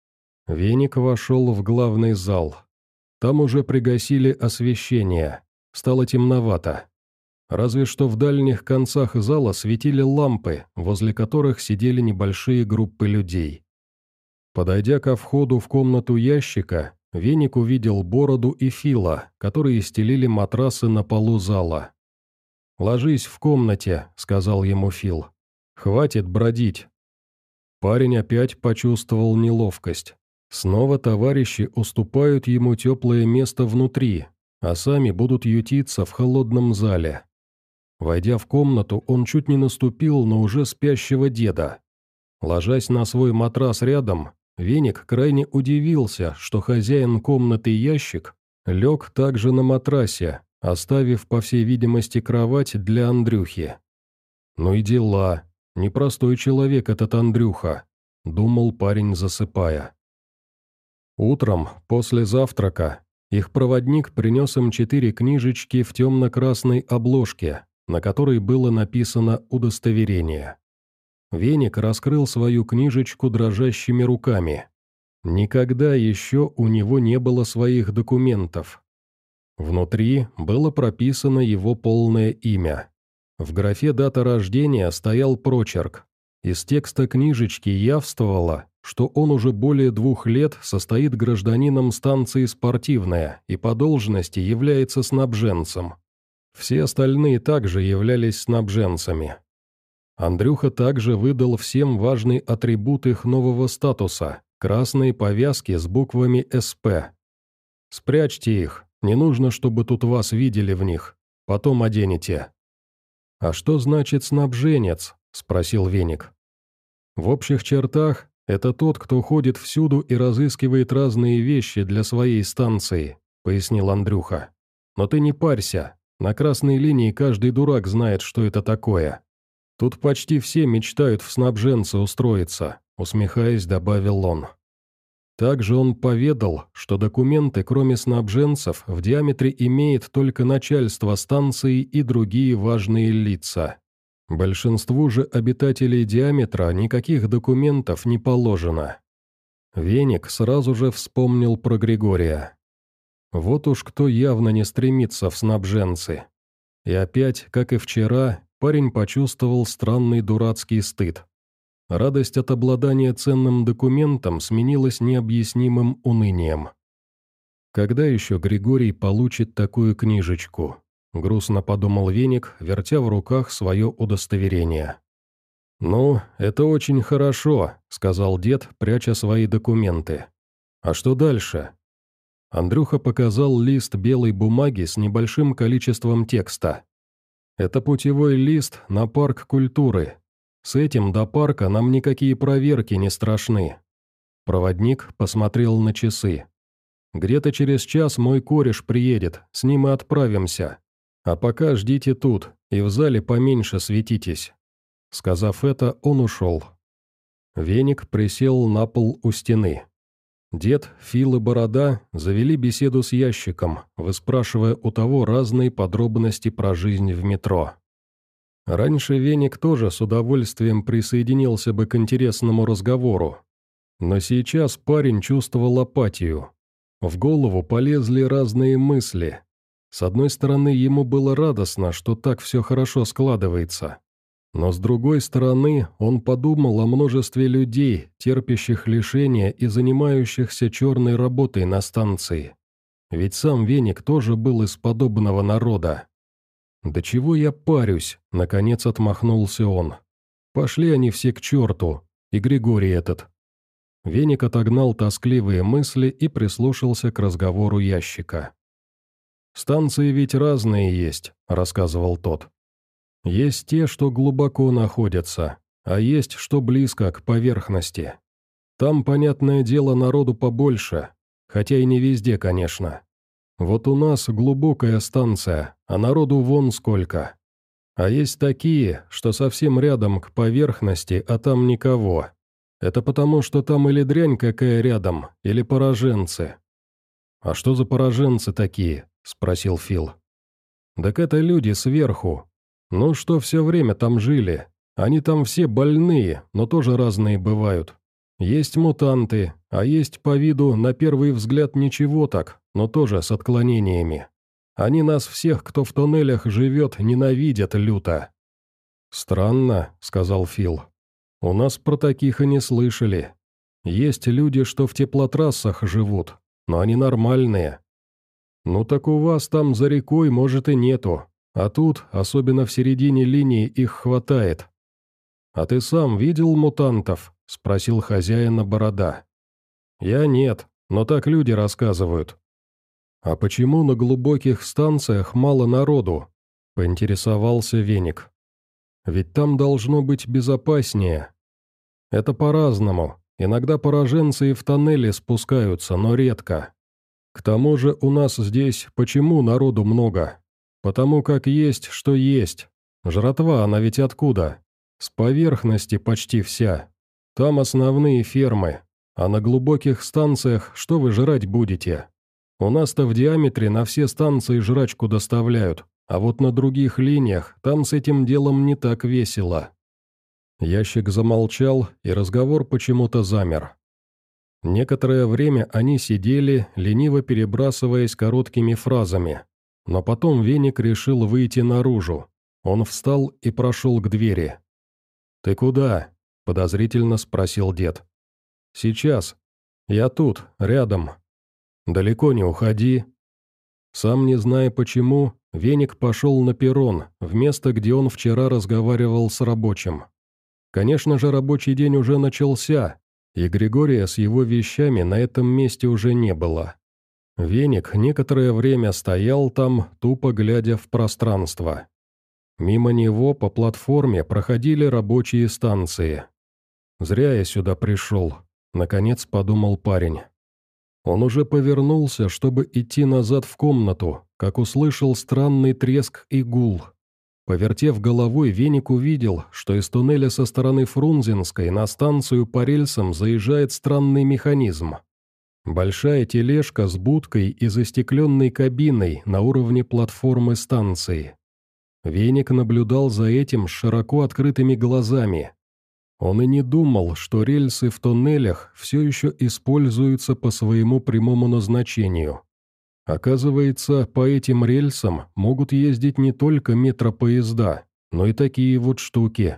Веник вошел в главный зал. Там уже пригасили освещение. Стало темновато. Разве что в дальних концах зала светили лампы, возле которых сидели небольшие группы людей. Подойдя ко входу в комнату ящика, Веник увидел Бороду и Фила, которые стелили матрасы на полу зала. «Ложись в комнате», — сказал ему Фил. «Хватит бродить». Парень опять почувствовал неловкость. Снова товарищи уступают ему теплое место внутри, а сами будут ютиться в холодном зале. Войдя в комнату, он чуть не наступил на уже спящего деда. Ложась на свой матрас рядом, Веник крайне удивился, что хозяин комнаты ящик лег также на матрасе, оставив, по всей видимости, кровать для Андрюхи. «Ну и дела. Непростой человек этот Андрюха», — думал парень, засыпая. Утром, после завтрака, их проводник принес им четыре книжечки в темно-красной обложке, на которой было написано удостоверение. Веник раскрыл свою книжечку дрожащими руками. Никогда еще у него не было своих документов. Внутри было прописано его полное имя. В графе «Дата рождения» стоял прочерк. Из текста книжечки явствовало, что он уже более двух лет состоит гражданином станции «Спортивная» и по должности является снабженцем. Все остальные также являлись снабженцами. Андрюха также выдал всем важный атрибут их нового статуса – красные повязки с буквами «эс пэ». «Спрячьте их, не нужно, чтобы тут вас видели в них, потом оденете». «А что значит снабженец?» – спросил Веник. «В общих чертах это тот, кто ходит всюду и разыскивает разные вещи для своей станции», – пояснил Андрюха. «Но ты не парься, на красной линии каждый дурак знает, что это такое. Тут почти все мечтают в снабженцы устроиться», – усмехаясь, добавил он. Также он поведал, что документы, кроме снабженцев, в диаметре имеет только начальство станции и другие важные лица. Большинству же обитателей диаметра никаких документов не положено. Веник сразу же вспомнил про Григория. Вот уж кто явно не стремится в снабженцы. И опять, как и вчера, парень почувствовал странный дурацкий стыд. Радость от обладания ценным документом сменилась необъяснимым унынием. «Когда еще Григорий получит такую книжечку?» — грустно подумал Веник, вертя в руках свое удостоверение. «Ну, это очень хорошо», — сказал дед, пряча свои документы. «А что дальше?» Андрюха показал лист белой бумаги с небольшим количеством текста. «Это путевой лист на парк культуры. С этим до парка нам никакие проверки не страшны». Проводник посмотрел на часы. «Где-то через час мой кореш приедет, с ним и отправимся. А пока ждите тут, и в зале поменьше светитесь». Сказав это, он ушел. Веник присел на пол у стены. Дед, Фил и Борода завели беседу с ящиком, выспрашивая у того разные подробности про жизнь в метро. Раньше Веник тоже с удовольствием присоединился бы к интересному разговору. Но сейчас парень чувствовал апатию. В голову полезли разные мысли. С одной стороны, ему было радостно, что так все хорошо складывается. Но с другой стороны, он подумал о множестве людей, терпящих лишения и занимающихся черной работой на станции. Ведь сам Веник тоже был из подобного народа. «Да чего я парюсь?» — наконец отмахнулся он. «Пошли они все к черту, и Григорий этот». Веник отогнал тоскливые мысли и прислушался к разговору ящика. «Станции ведь разные есть», — рассказывал тот. «Есть те, что глубоко находятся, а есть, что близко к поверхности. Там, понятное дело, народу побольше, хотя и не везде, конечно. Вот у нас глубокая станция, а народу вон сколько. А есть такие, что совсем рядом к поверхности, а там никого. Это потому, что там или дрянь какая рядом, или пораженцы». «А что за пораженцы такие?» — спросил Фил. «Так это люди сверху. Ну, что все время там жили. Они там все больные, но тоже разные бывают. Есть мутанты, а есть по виду на первый взгляд ничего так, но тоже с отклонениями. Они нас всех, кто в тоннелях живет, ненавидят люто». «Странно», — сказал Фил. «У нас про таких и не слышали. Есть люди, что в теплотрассах живут, но они нормальные». «Ну так у вас там за рекой, может, и нету, а тут, особенно в середине линии, их хватает». «А ты сам видел мутантов?» — спросил хозяина Борода. «Я нет, но так люди рассказывают». «А почему на глубоких станциях мало народу?» — поинтересовался Веник. «Ведь там должно быть безопаснее». «Это по-разному. Иногда пораженцы и в тоннели спускаются, но редко. К тому же у нас здесь почему народу много? Потому как есть, что есть. Жратва, она ведь откуда? С поверхности почти вся. Там основные фермы. А на глубоких станциях что вы жрать будете? У нас-то в диаметре на все станции жрачку доставляют, а вот на других линиях там с этим делом не так весело». Ящик замолчал, и разговор почему-то замер. Некоторое время они сидели, лениво перебрасываясь короткими фразами. Но потом Веник решил выйти наружу. Он встал и прошел к двери. «Ты куда?» – подозрительно спросил дед. «Сейчас. Я тут, рядом. Далеко не уходи». Сам не зная почему, Веник пошел на перрон, в место, где он вчера разговаривал с рабочим. Конечно же, рабочий день уже начался, и Григория с его вещами на этом месте уже не было. Веник некоторое время стоял там, тупо глядя в пространство. Мимо него по платформе проходили рабочие станции. «Зря я сюда пришел», — наконец подумал парень. Он уже повернулся, чтобы идти назад в комнату, как услышал странный треск и гул. Повертев головой, Веник увидел, что из туннеля со стороны Фрунзенской на станцию по рельсам заезжает странный механизм. Большая тележка с будкой и застекленной кабиной на уровне платформы станции. Веник наблюдал за этим с широко открытыми глазами. Он и не думал, что рельсы в туннелях все еще используются по своему прямому назначению. Оказывается, по этим рельсам могут ездить не только метропоезда, но и такие вот штуки.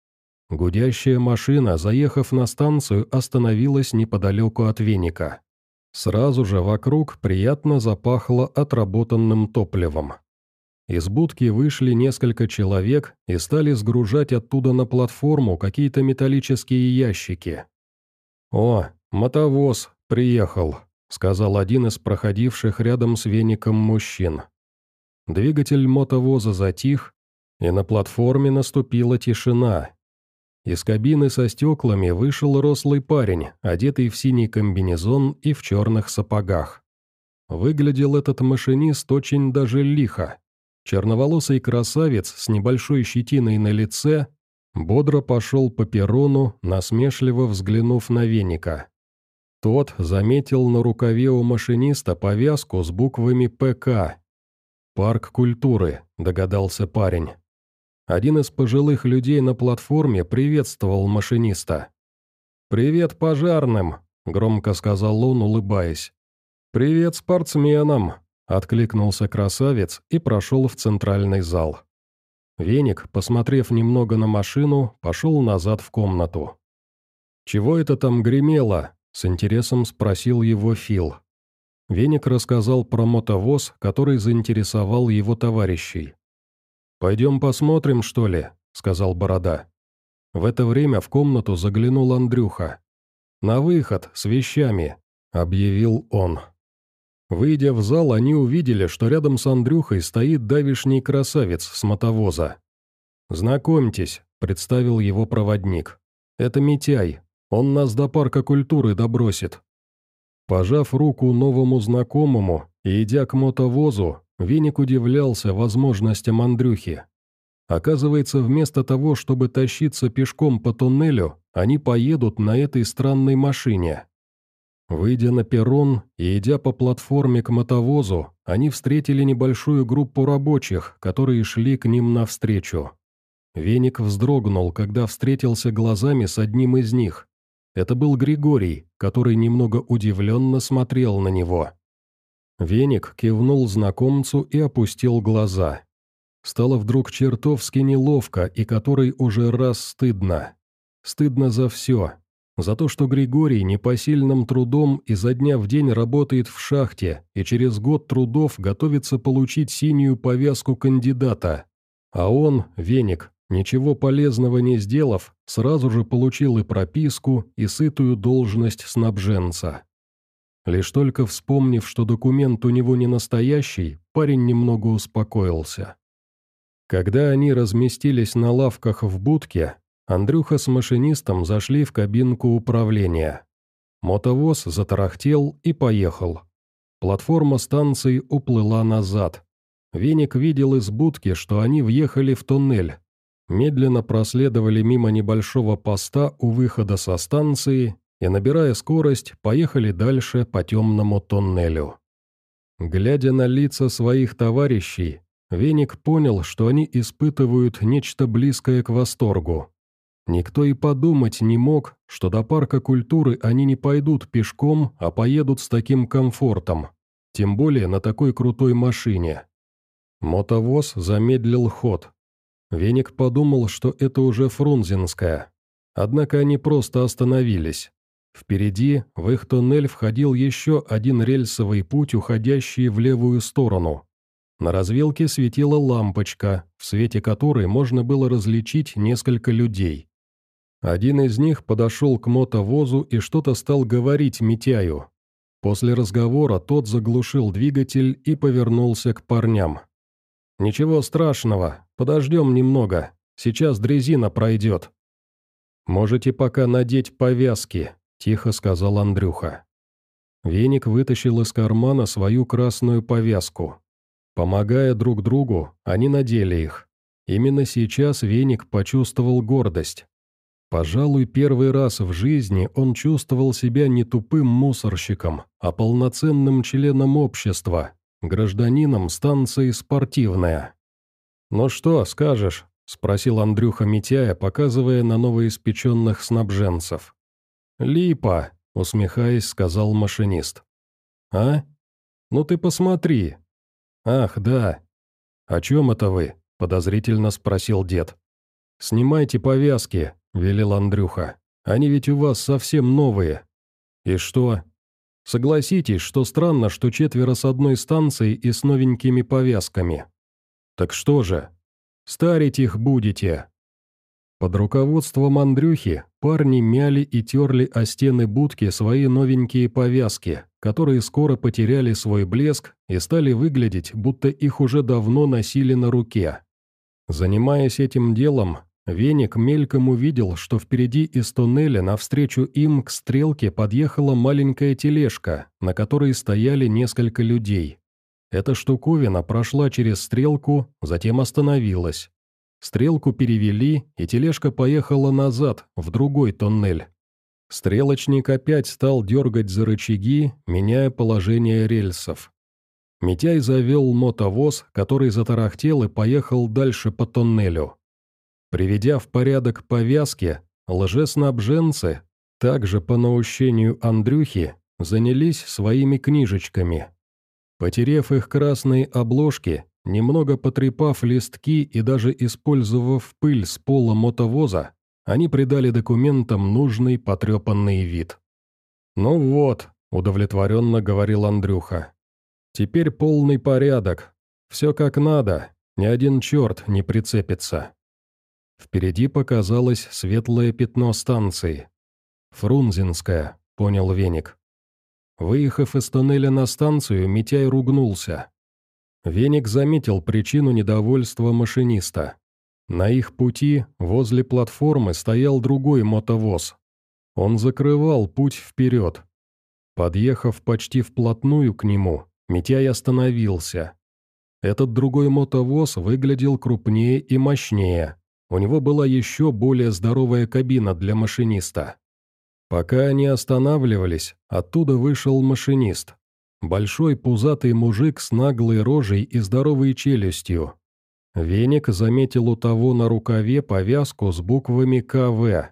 Гудящая машина, заехав на станцию, остановилась неподалеку от Веника. Сразу же вокруг приятно запахло отработанным топливом. Из будки вышли несколько человек и стали сгружать оттуда на платформу какие-то металлические ящики. «О, мотовоз приехал», — сказал один из проходивших рядом с Веником мужчин. Двигатель мотовоза затих, и на платформе наступила тишина. Из кабины со стеклами вышел рослый парень, одетый в синий комбинезон и в черных сапогах. Выглядел этот машинист очень даже лихо. Черноволосый красавец с небольшой щетиной на лице бодро пошел по перрону, насмешливо взглянув на Веника. Тот заметил на рукаве у машиниста повязку с буквами «ПК». «Парк культуры», — догадался парень. Один из пожилых людей на платформе приветствовал машиниста. «Привет пожарным», — громко сказал он, улыбаясь. «Привет спортсменам», — откликнулся красавец и прошел в центральный зал. Веник, посмотрев немного на машину, пошел назад в комнату. «Чего это там гремело?» — с интересом спросил его Фил. Веник рассказал про мотовоз, который заинтересовал его товарищей. «Пойдем посмотрим, что ли?» — сказал Борода. В это время в комнату заглянул Андрюха. «На выход, с вещами», — объявил он. Выйдя в зал, они увидели, что рядом с Андрюхой стоит давишний красавец с мотовоза. «Знакомьтесь», — представил его проводник. «Это Митяй, он нас до парка культуры добросит». Пожав руку новому знакомому и идя к мотовозу, Веник удивлялся возможностям Андрюхи. Оказывается, вместо того, чтобы тащиться пешком по туннелю, они поедут на этой странной машине. Выйдя на перрон и идя по платформе к мотовозу, они встретили небольшую группу рабочих, которые шли к ним навстречу. Веник вздрогнул, когда встретился глазами с одним из них. Это был Григорий, который немного удивленно смотрел на него. Веник кивнул знакомцу и опустил глаза. Стало вдруг чертовски неловко, и которой уже раз стыдно. Стыдно за все. За то, что Григорий непосильным трудом изо дня в день работает в шахте и через год трудов готовится получить синюю повязку кандидата. А он, Веник, ничего полезного не сделав, сразу же получил и прописку, и сытую должность снабженца. Лишь только вспомнив, что документ у него не настоящий, парень немного успокоился. Когда они разместились на лавках в будке, Андрюха с машинистом зашли в кабинку управления. Мотовоз затарахтел и поехал. Платформа станции уплыла назад. Веник видел из будки, что они въехали в туннель. Медленно проследовали мимо небольшого поста у выхода со станции и, набирая скорость, поехали дальше по темному туннелю. Глядя на лица своих товарищей, Веник понял, что они испытывают нечто близкое к восторгу. Никто и подумать не мог, что до парка культуры они не пойдут пешком, а поедут с таким комфортом, тем более на такой крутой машине. Мотовоз замедлил ход. Веник подумал, что это уже Фрунзенская. Однако они просто остановились. Впереди в их туннель входил еще один рельсовый путь, уходящий в левую сторону. На развилке светила лампочка, в свете которой можно было различить несколько людей. Один из них подошел к мотовозу и что-то стал говорить Митяю. После разговора тот заглушил двигатель и повернулся к парням. «Ничего страшного, подождем немного, сейчас дрезина пройдет». «Можете пока надеть повязки», — тихо сказал Андрюха. Веник вытащил из кармана свою красную повязку. Помогая друг другу, они надели их. Именно сейчас Веник почувствовал гордость. Пожалуй, первый раз в жизни он чувствовал себя не тупым мусорщиком, а полноценным членом общества, гражданином станции «Спортивная». «Ну что, скажешь?» — спросил Андрюха Митяя, показывая на новоиспеченных снабженцев. «Липа», — усмехаясь, сказал машинист. «А? Ну ты посмотри». «Ах, да». «О чем это вы?» — подозрительно спросил дед. «Снимайте повязки», — велел Андрюха. «Они ведь у вас совсем новые». «И что?» «Согласитесь, что странно, что четверо с одной станции и с новенькими повязками». «Так что же? Старить их будете». Под руководством Андрюхи парни мяли и терли о стены будки свои новенькие повязки, которые скоро потеряли свой блеск и стали выглядеть, будто их уже давно носили на руке. Занимаясь этим делом, Веник мельком увидел, что впереди из туннеля навстречу им к стрелке подъехала маленькая тележка, на которой стояли несколько людей. Эта штуковина прошла через стрелку, затем остановилась. Стрелку перевели, и тележка поехала назад, в другой туннель. Стрелочник опять стал дергать за рычаги, меняя положение рельсов. Митяй завел мотовоз, который затарахтел и поехал дальше по туннелю. Приведя в порядок повязки, лжеснабженцы, также по наущению Андрюхи, занялись своими книжечками. Потерев их красные обложки, немного потрепав листки и даже использовав пыль с пола мотовоза, они придали документам нужный потрепанный вид. «Ну вот», — удовлетворенно говорил Андрюха, — «теперь полный порядок, все как надо, ни один черт не прицепится». Впереди показалось светлое пятно станции. «Фрунзенская», — понял Веник. Выехав из туннеля на станцию, Митяй ругнулся. Веник заметил причину недовольства машиниста. На их пути, возле платформы, стоял другой мотовоз. Он закрывал путь вперед. Подъехав почти вплотную к нему, Митяй остановился. Этот другой мотовоз выглядел крупнее и мощнее. У него была еще более здоровая кабина для машиниста. Пока они останавливались, оттуда вышел машинист. Большой пузатый мужик с наглой рожей и здоровой челюстью. Веник заметил у того на рукаве повязку с буквами ка вэ.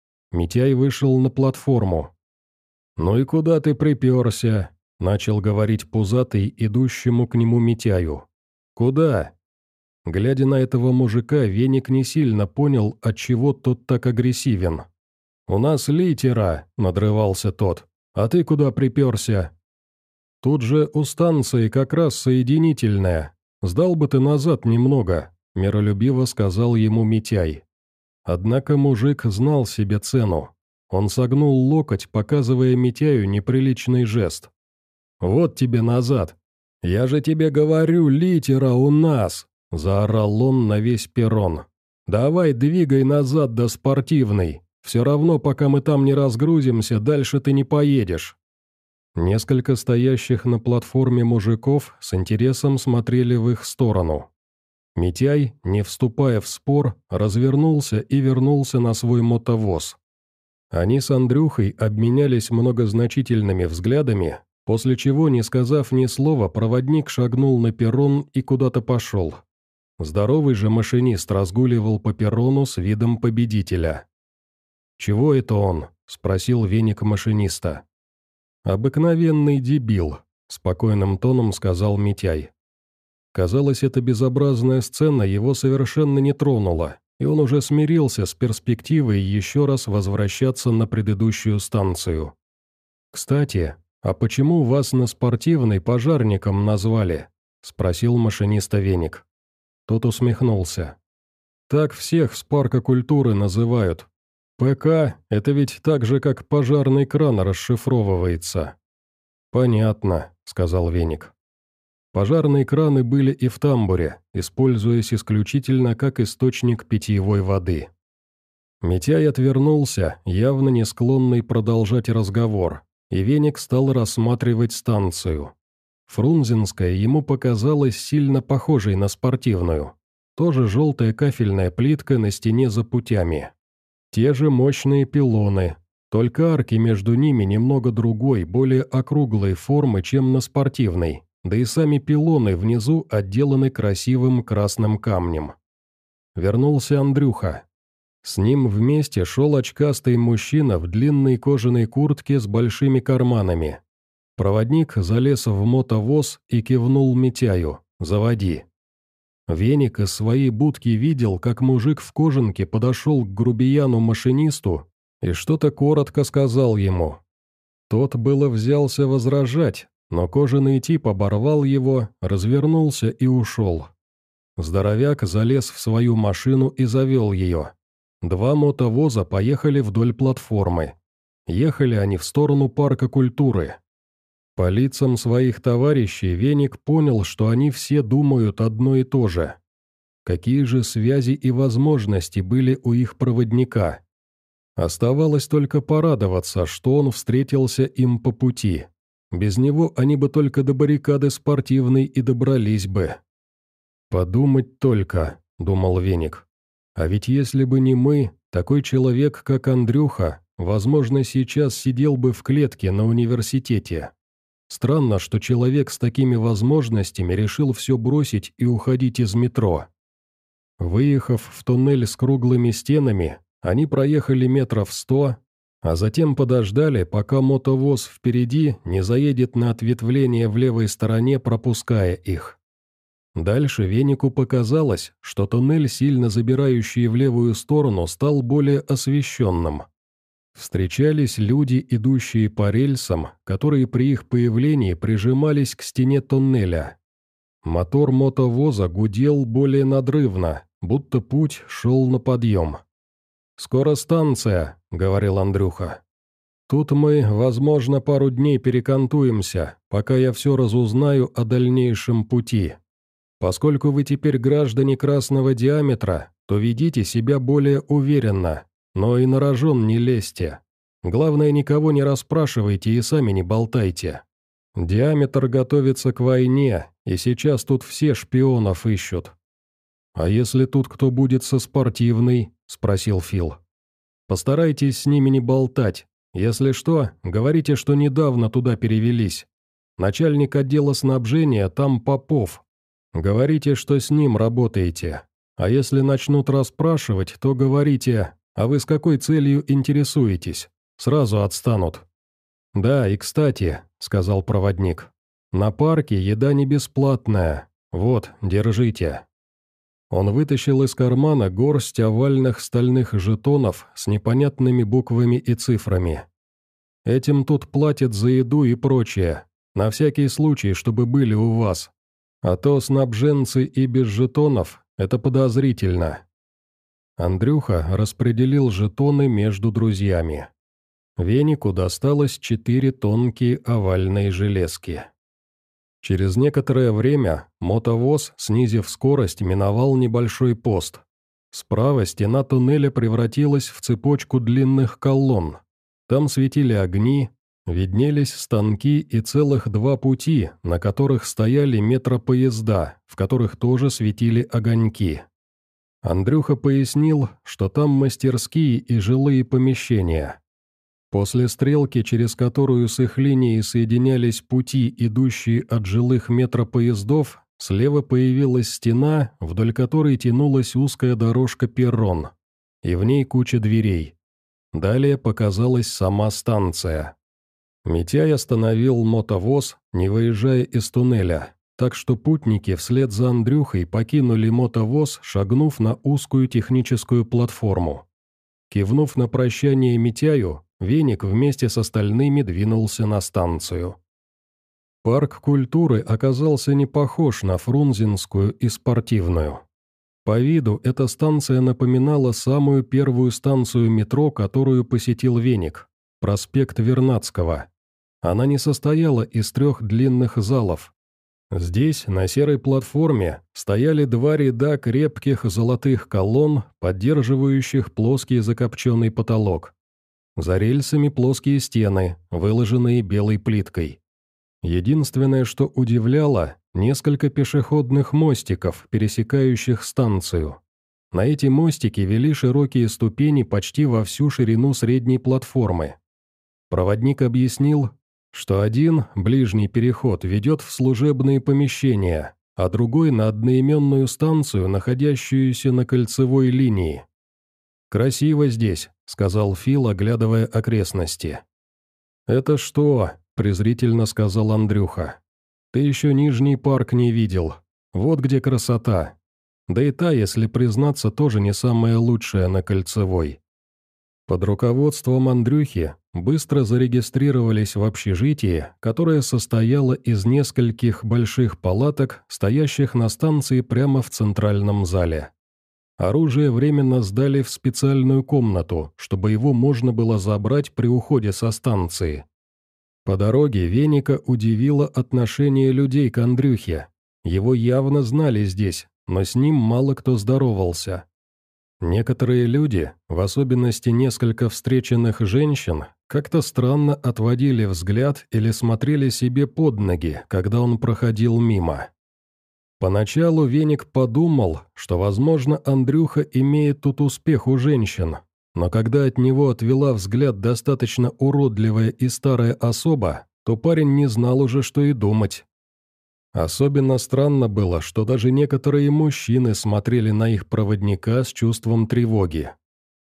Митяй вышел на платформу. «Ну и куда ты приперся?» — начал говорить пузатый, идущему к нему Митяю. «Куда?» Глядя на этого мужика, Веник не сильно понял, отчего тот так агрессивен. «У нас литера», — надрывался тот. «А ты куда приперся?» «Тут же у станции как раз соединительная. Сдал бы ты назад немного», — миролюбиво сказал ему Митяй. Однако мужик знал себе цену. Он согнул локоть, показывая Митяю неприличный жест. «Вот тебе назад. Я же тебе говорю, литера у нас!» — заорал он на весь перрон. Давай двигай назад до Спортивной. Все равно, пока мы там не разгрузимся, дальше ты не поедешь». Несколько стоящих на платформе мужиков с интересом смотрели в их сторону. Митяй, не вступая в спор, развернулся и вернулся на свой мотовоз. Они с Андрюхой обменялись многозначительными взглядами, после чего, не сказав ни слова, проводник шагнул на перрон и куда-то пошел. Здоровый же машинист разгуливал по перрону с видом победителя. «Чего это он?» – спросил веник машиниста. «Обыкновенный дебил», – спокойным тоном сказал Митяй. Казалось, эта безобразная сцена его совершенно не тронула, и он уже смирился с перспективой еще раз возвращаться на предыдущую станцию. «Кстати, а почему вас на Спортивной пожарником назвали?» – спросил машиниста веник. Тот усмехнулся. «Так всех с парка культуры называют. ПК – это ведь так же, как пожарный кран расшифровывается». «Понятно», – сказал веник. Пожарные краны были и в тамбуре, используясь исключительно как источник питьевой воды. Митяй отвернулся, явно не склонный продолжать разговор, и веник стал рассматривать станцию. Фрунзенская ему показалась сильно похожей на Спортивную. Тоже желтая кафельная плитка на стене за путями. Те же мощные пилоны, только арки между ними немного другой, более округлой формы, чем на Спортивной, да и сами пилоны внизу отделаны красивым красным камнем. Вернулся Андрюха. С ним вместе шел очкастый мужчина в длинной кожаной куртке с большими карманами. Проводник залез в мотовоз и кивнул Митяю: «Заводи». Веник из своей будки видел, как мужик в кожанке подошел к грубияну-машинисту и что-то коротко сказал ему. Тот было взялся возражать, но кожаный тип оборвал его, развернулся и ушел. Здоровяк залез в свою машину и завел ее. Два мотовоза поехали вдоль платформы. Ехали они в сторону парка культуры. По лицам своих товарищей веник понял, что они все думают одно и то же. Какие же связи и возможности были у их проводника? Оставалось только порадоваться, что он встретился им по пути. Без него они бы только до баррикады Спортивной и добрались бы. «Подумать только», — думал веник. «А ведь если бы не мы, такой человек, как Андрюха, возможно, сейчас сидел бы в клетке на университете. Странно, что человек с такими возможностями решил все бросить и уходить из метро». Выехав в туннель с круглыми стенами, они проехали метров сто, а затем подождали, пока мотовоз впереди не заедет на ответвление в левой стороне, пропуская их. Дальше венику показалось, что туннель, сильно забирающий в левую сторону, стал более освещенным. Встречались люди, идущие по рельсам, которые при их появлении прижимались к стене туннеля. Мотор мотовоза гудел более надрывно, будто путь шел на подъем. «Скоро станция», — говорил Андрюха. «Тут мы, возможно, пару дней перекантуемся, пока я все разузнаю о дальнейшем пути. Поскольку вы теперь граждане красного диаметра, то ведите себя более уверенно, но и на рожон не лезьте. Главное, никого не расспрашивайте и сами не болтайте. Диаметр готовится к войне, и сейчас тут все шпионов ищут». «А если тут кто будет со Спортивной?» – спросил Фил. «Постарайтесь с ними не болтать. Если что, говорите, что недавно туда перевелись. Начальник отдела снабжения там Попов. Говорите, что с ним работаете. А если начнут расспрашивать, то говорите, а вы с какой целью интересуетесь? Сразу отстанут». «Да, и кстати», – сказал проводник, – «на парке еда не бесплатная. Вот, держите». Он вытащил из кармана горсть овальных стальных жетонов с непонятными буквами и цифрами. «Этим тут платят за еду и прочее, на всякий случай, чтобы были у вас. А то снабженцы и без жетонов – это подозрительно». Андрюха распределил жетоны между друзьями. Венику досталось четыре тонкие овальные железки. Через некоторое время мотовоз, снизив скорость, миновал небольшой пост. Справа стена туннеля превратилась в цепочку длинных колонн. Там светили огни, виднелись станки и целых два пути, на которых стояли метропоезда, в которых тоже светили огоньки. Андрюха пояснил, что там мастерские и жилые помещения. После стрелки, через которую с их линией соединялись пути, идущие от жилых метропоездов, слева появилась стена, вдоль которой тянулась узкая дорожка-перрон, и в ней куча дверей. Далее показалась сама станция. Митяй остановил мотовоз, не выезжая из туннеля, так что путники вслед за Андрюхой покинули мотовоз, шагнув на узкую техническую платформу. Кивнув на прощание Митяю, Веник вместе с остальными двинулся на станцию. Парк культуры оказался не похож на Фрунзенскую и Спортивную. По виду эта станция напоминала самую первую станцию метро, которую посетил Веник – проспект Вернадского. Она не состояла из трех длинных залов. Здесь, на серой платформе, стояли два ряда крепких золотых колонн, поддерживающих плоский закопченный потолок. За рельсами плоские стены, выложенные белой плиткой. Единственное, что удивляло – несколько пешеходных мостиков, пересекающих станцию. На эти мостики вели широкие ступени почти во всю ширину средней платформы. Проводник объяснил, что один, ближний переход, ведет в служебные помещения, а другой – на одноименную станцию, находящуюся на кольцевой линии. «Красиво здесь», — сказал Фил, оглядывая окрестности. «Это что?» — презрительно сказал Андрюха. «Ты еще Нижний парк не видел. Вот где красота. Да и та, если признаться, тоже не самая лучшая на Кольцевой». Под руководством Андрюхи быстро зарегистрировались в общежитии, которое состояло из нескольких больших палаток, стоящих на станции прямо в центральном зале. Оружие временно сдали в специальную комнату, чтобы его можно было забрать при уходе со станции. По дороге Веника удивило отношение людей к Андрюхе. Его явно знали здесь, но с ним мало кто здоровался. Некоторые люди, в особенности несколько встреченных женщин, как-то странно отводили взгляд или смотрели себе под ноги, когда он проходил мимо. Поначалу Веник подумал, что, возможно, Андрюха имеет тут успех у женщин, но когда от него отвела взгляд достаточно уродливая и старая особа, то парень не знал уже, что и думать. Особенно странно было, что даже некоторые мужчины смотрели на их проводника с чувством тревоги.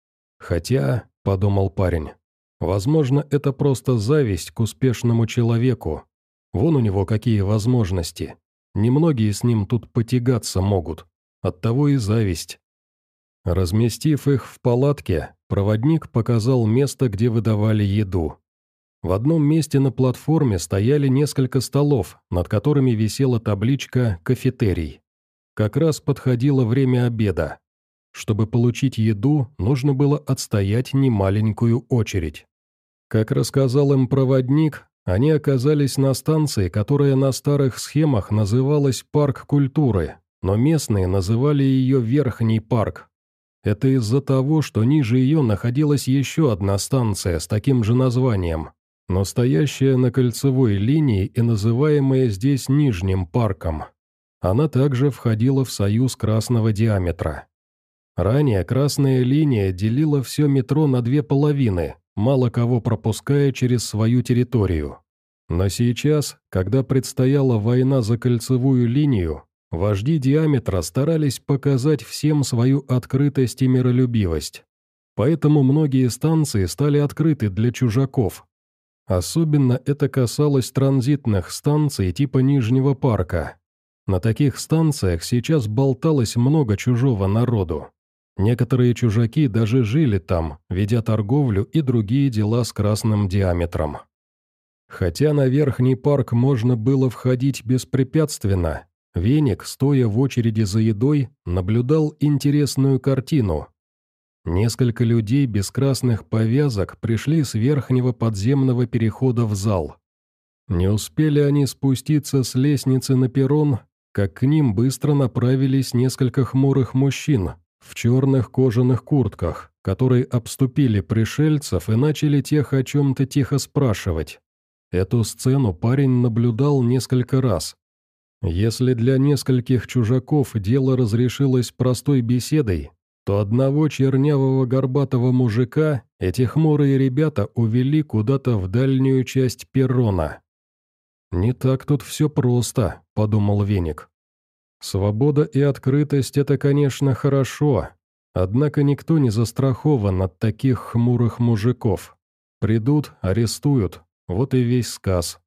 «Хотя», — подумал парень, — «возможно, это просто зависть к успешному человеку. Вон у него какие возможности. Немногие с ним тут потягаться могут, оттого и зависть». Разместив их в палатке, проводник показал место, где выдавали еду. В одном месте на платформе стояли несколько столов, над которыми висела табличка «Кафетерий». Как раз подходило время обеда. Чтобы получить еду, нужно было отстоять немаленькую очередь. Как рассказал им проводник, они оказались на станции, которая на старых схемах называлась «Парк культуры», но местные называли ее «Верхний парк». Это из-за того, что ниже ее находилась еще одна станция с таким же названием, но стоящая на кольцевой линии и называемая здесь Нижним парком. Она также входила в союз красного диаметра. Ранее красная линия делила все метро на две половины, мало кого пропуская через свою территорию. Но сейчас, когда предстояла война за кольцевую линию, вожди диаметра старались показать всем свою открытость и миролюбивость. Поэтому многие станции стали открыты для чужаков. Особенно это касалось транзитных станций типа Нижнего парка. На таких станциях сейчас болталось много чужого народу. Некоторые чужаки даже жили там, ведя торговлю и другие дела с красным диаметром. Хотя на Верхний парк можно было входить беспрепятственно, Веник, стоя в очереди за едой, наблюдал интересную картину. Несколько людей без красных повязок пришли с верхнего подземного перехода в зал. Не успели они спуститься с лестницы на перрон, как к ним быстро направились несколько хмурых мужчин, в черных кожаных куртках, которые обступили пришельцев и начали тех о чем-то тихо спрашивать. Эту сцену парень наблюдал несколько раз. Если для нескольких чужаков дело разрешилось простой беседой, то одного чернявого горбатого мужика эти хмурые ребята увели куда-то в дальнюю часть перрона. «Не так тут все просто», — подумал Веник. «Свобода и открытость — это, конечно, хорошо, однако никто не застрахован от таких хмурых мужиков. Придут, арестуют, вот и весь сказ».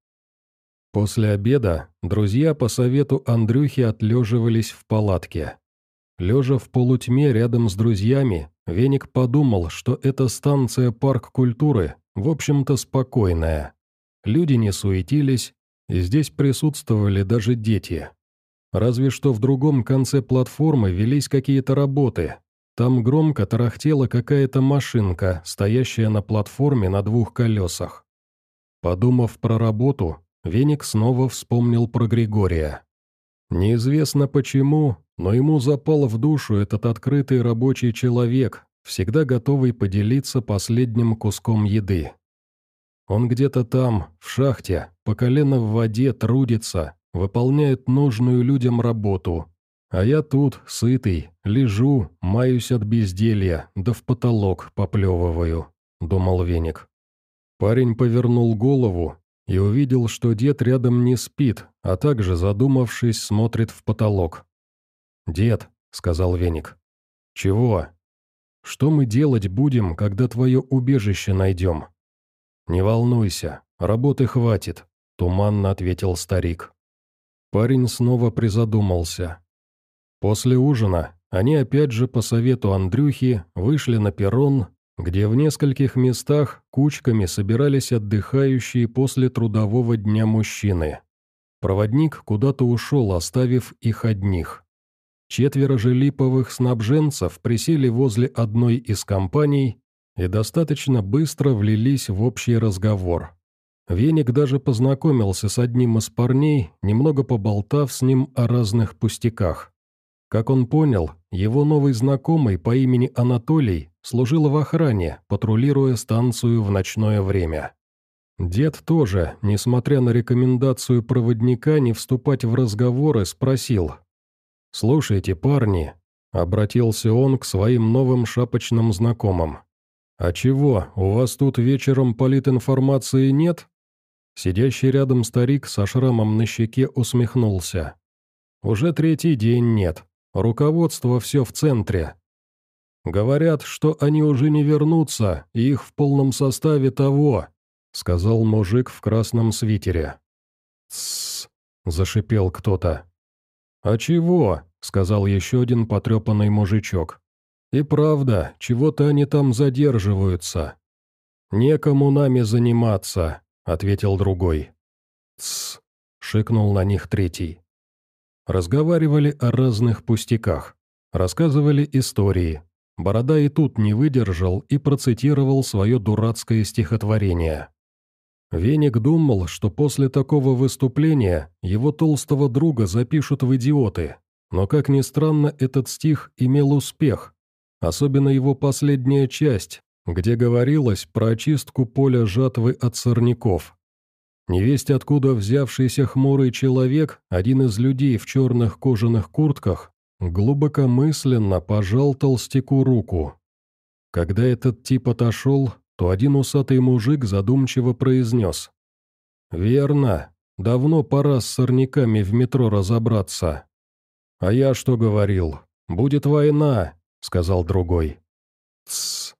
После обеда друзья по совету Андрюхи отлеживались в палатке. Лежа в полутьме рядом с друзьями, Веник подумал, что эта станция парк культуры, в общем-то, спокойная. Люди не суетились, и здесь присутствовали даже дети. Разве что в другом конце платформы велись какие-то работы. Там громко тарахтела какая-то машинка, стоящая на платформе на двух колесах. Подумав про работу, Веник снова вспомнил про Григория. Неизвестно почему, но ему запал в душу этот открытый рабочий человек, всегда готовый поделиться последним куском еды. Он где-то там, в шахте, по колено в воде трудится, выполняет нужную людям работу. А я тут, сытый, лежу, маюсь от безделья, да в потолок поплевываю, думал Веник. Парень повернул голову и увидел, что дед рядом не спит, а также, задумавшись, смотрит в потолок. «Дед», — сказал Веник. «Чего? Что мы делать будем, когда твое убежище найдем?» «Не волнуйся, работы хватит», — туманно ответил старик. Парень снова призадумался. После ужина они опять же по совету Андрюхи вышли на перрон, где в нескольких местах кучками собирались отдыхающие после трудового дня мужчины. Проводник куда-то ушел, оставив их одних. Четверо же липовых снабженцев присели возле одной из компаний и достаточно быстро влились в общий разговор. Веник даже познакомился с одним из парней, немного поболтав с ним о разных пустяках. Как он понял, его новый знакомый по имени Анатолий служил в охране, патрулируя станцию в ночное время. Дед тоже, несмотря на рекомендацию проводника не вступать в разговоры, спросил: «Слушайте, парни», — обратился он к своим новым шапочным знакомым, «а чего, у вас тут вечером политинформации нет?» Сидящий рядом старик со шрамом на щеке усмехнулся. «Уже третий день нет. Руководство все в центре. Говорят, что они уже не вернутся, и их в полном составе того», — сказал мужик в красном свитере. «Тссс», — зашипел кто-то. «А чего?» — сказал еще один потрепанный мужичок. «И правда, чего-то они там задерживаются». «Некому нами заниматься», — ответил другой. «Тссс», — шикнул на них третий. Разговаривали о разных пустяках, рассказывали истории. Борода и тут не выдержал и процитировал свое дурацкое стихотворение. Веник думал, что после такого выступления его толстого друга запишут в идиоты, но, как ни странно, этот стих имел успех, особенно его последняя часть, где говорилось про очистку поля жатвы от сорняков. Невесть откуда взявшийся хмурый человек, один из людей в черных кожаных куртках, глубокомысленно пожал толстяку руку. Когда этот тип отошел, то один усатый мужик задумчиво произнес: «Верно, давно пора с сорняками в метро разобраться». «А я что говорил? Будет война», — сказал другой. «Тссс.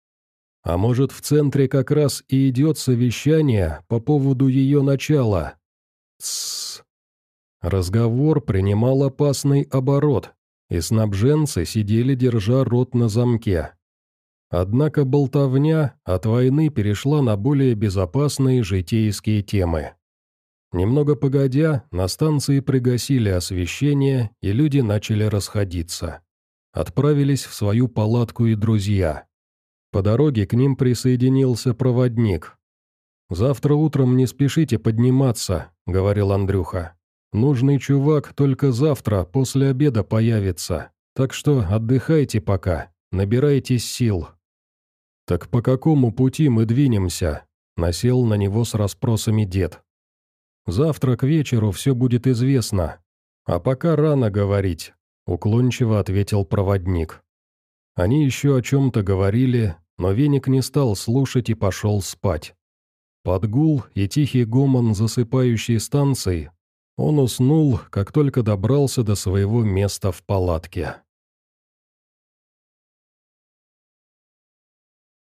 А может, в центре как раз и идет совещание по поводу ее начала?» «Тссс». Разговор принимал опасный оборот, и снабженцы сидели, держа рот на замке. Однако болтовня от войны перешла на более безопасные житейские темы. Немного погодя, на станции пригасили освещение, и люди начали расходиться. Отправились в свою палатку и друзья. По дороге к ним присоединился проводник. «Завтра утром не спешите подниматься», — говорил Андрюха. «Нужный чувак только завтра, после обеда, появится. Так что отдыхайте пока, набирайтесь сил». «Так по какому пути мы двинемся?» — насел на него с расспросами дед. «Завтра к вечеру все будет известно. А пока рано говорить», — уклончиво ответил проводник. Они еще о чем-то говорили, но Веник не стал слушать и пошел спать. Под гул и тихий гомон засыпающей станции он уснул, как только добрался до своего места в палатке.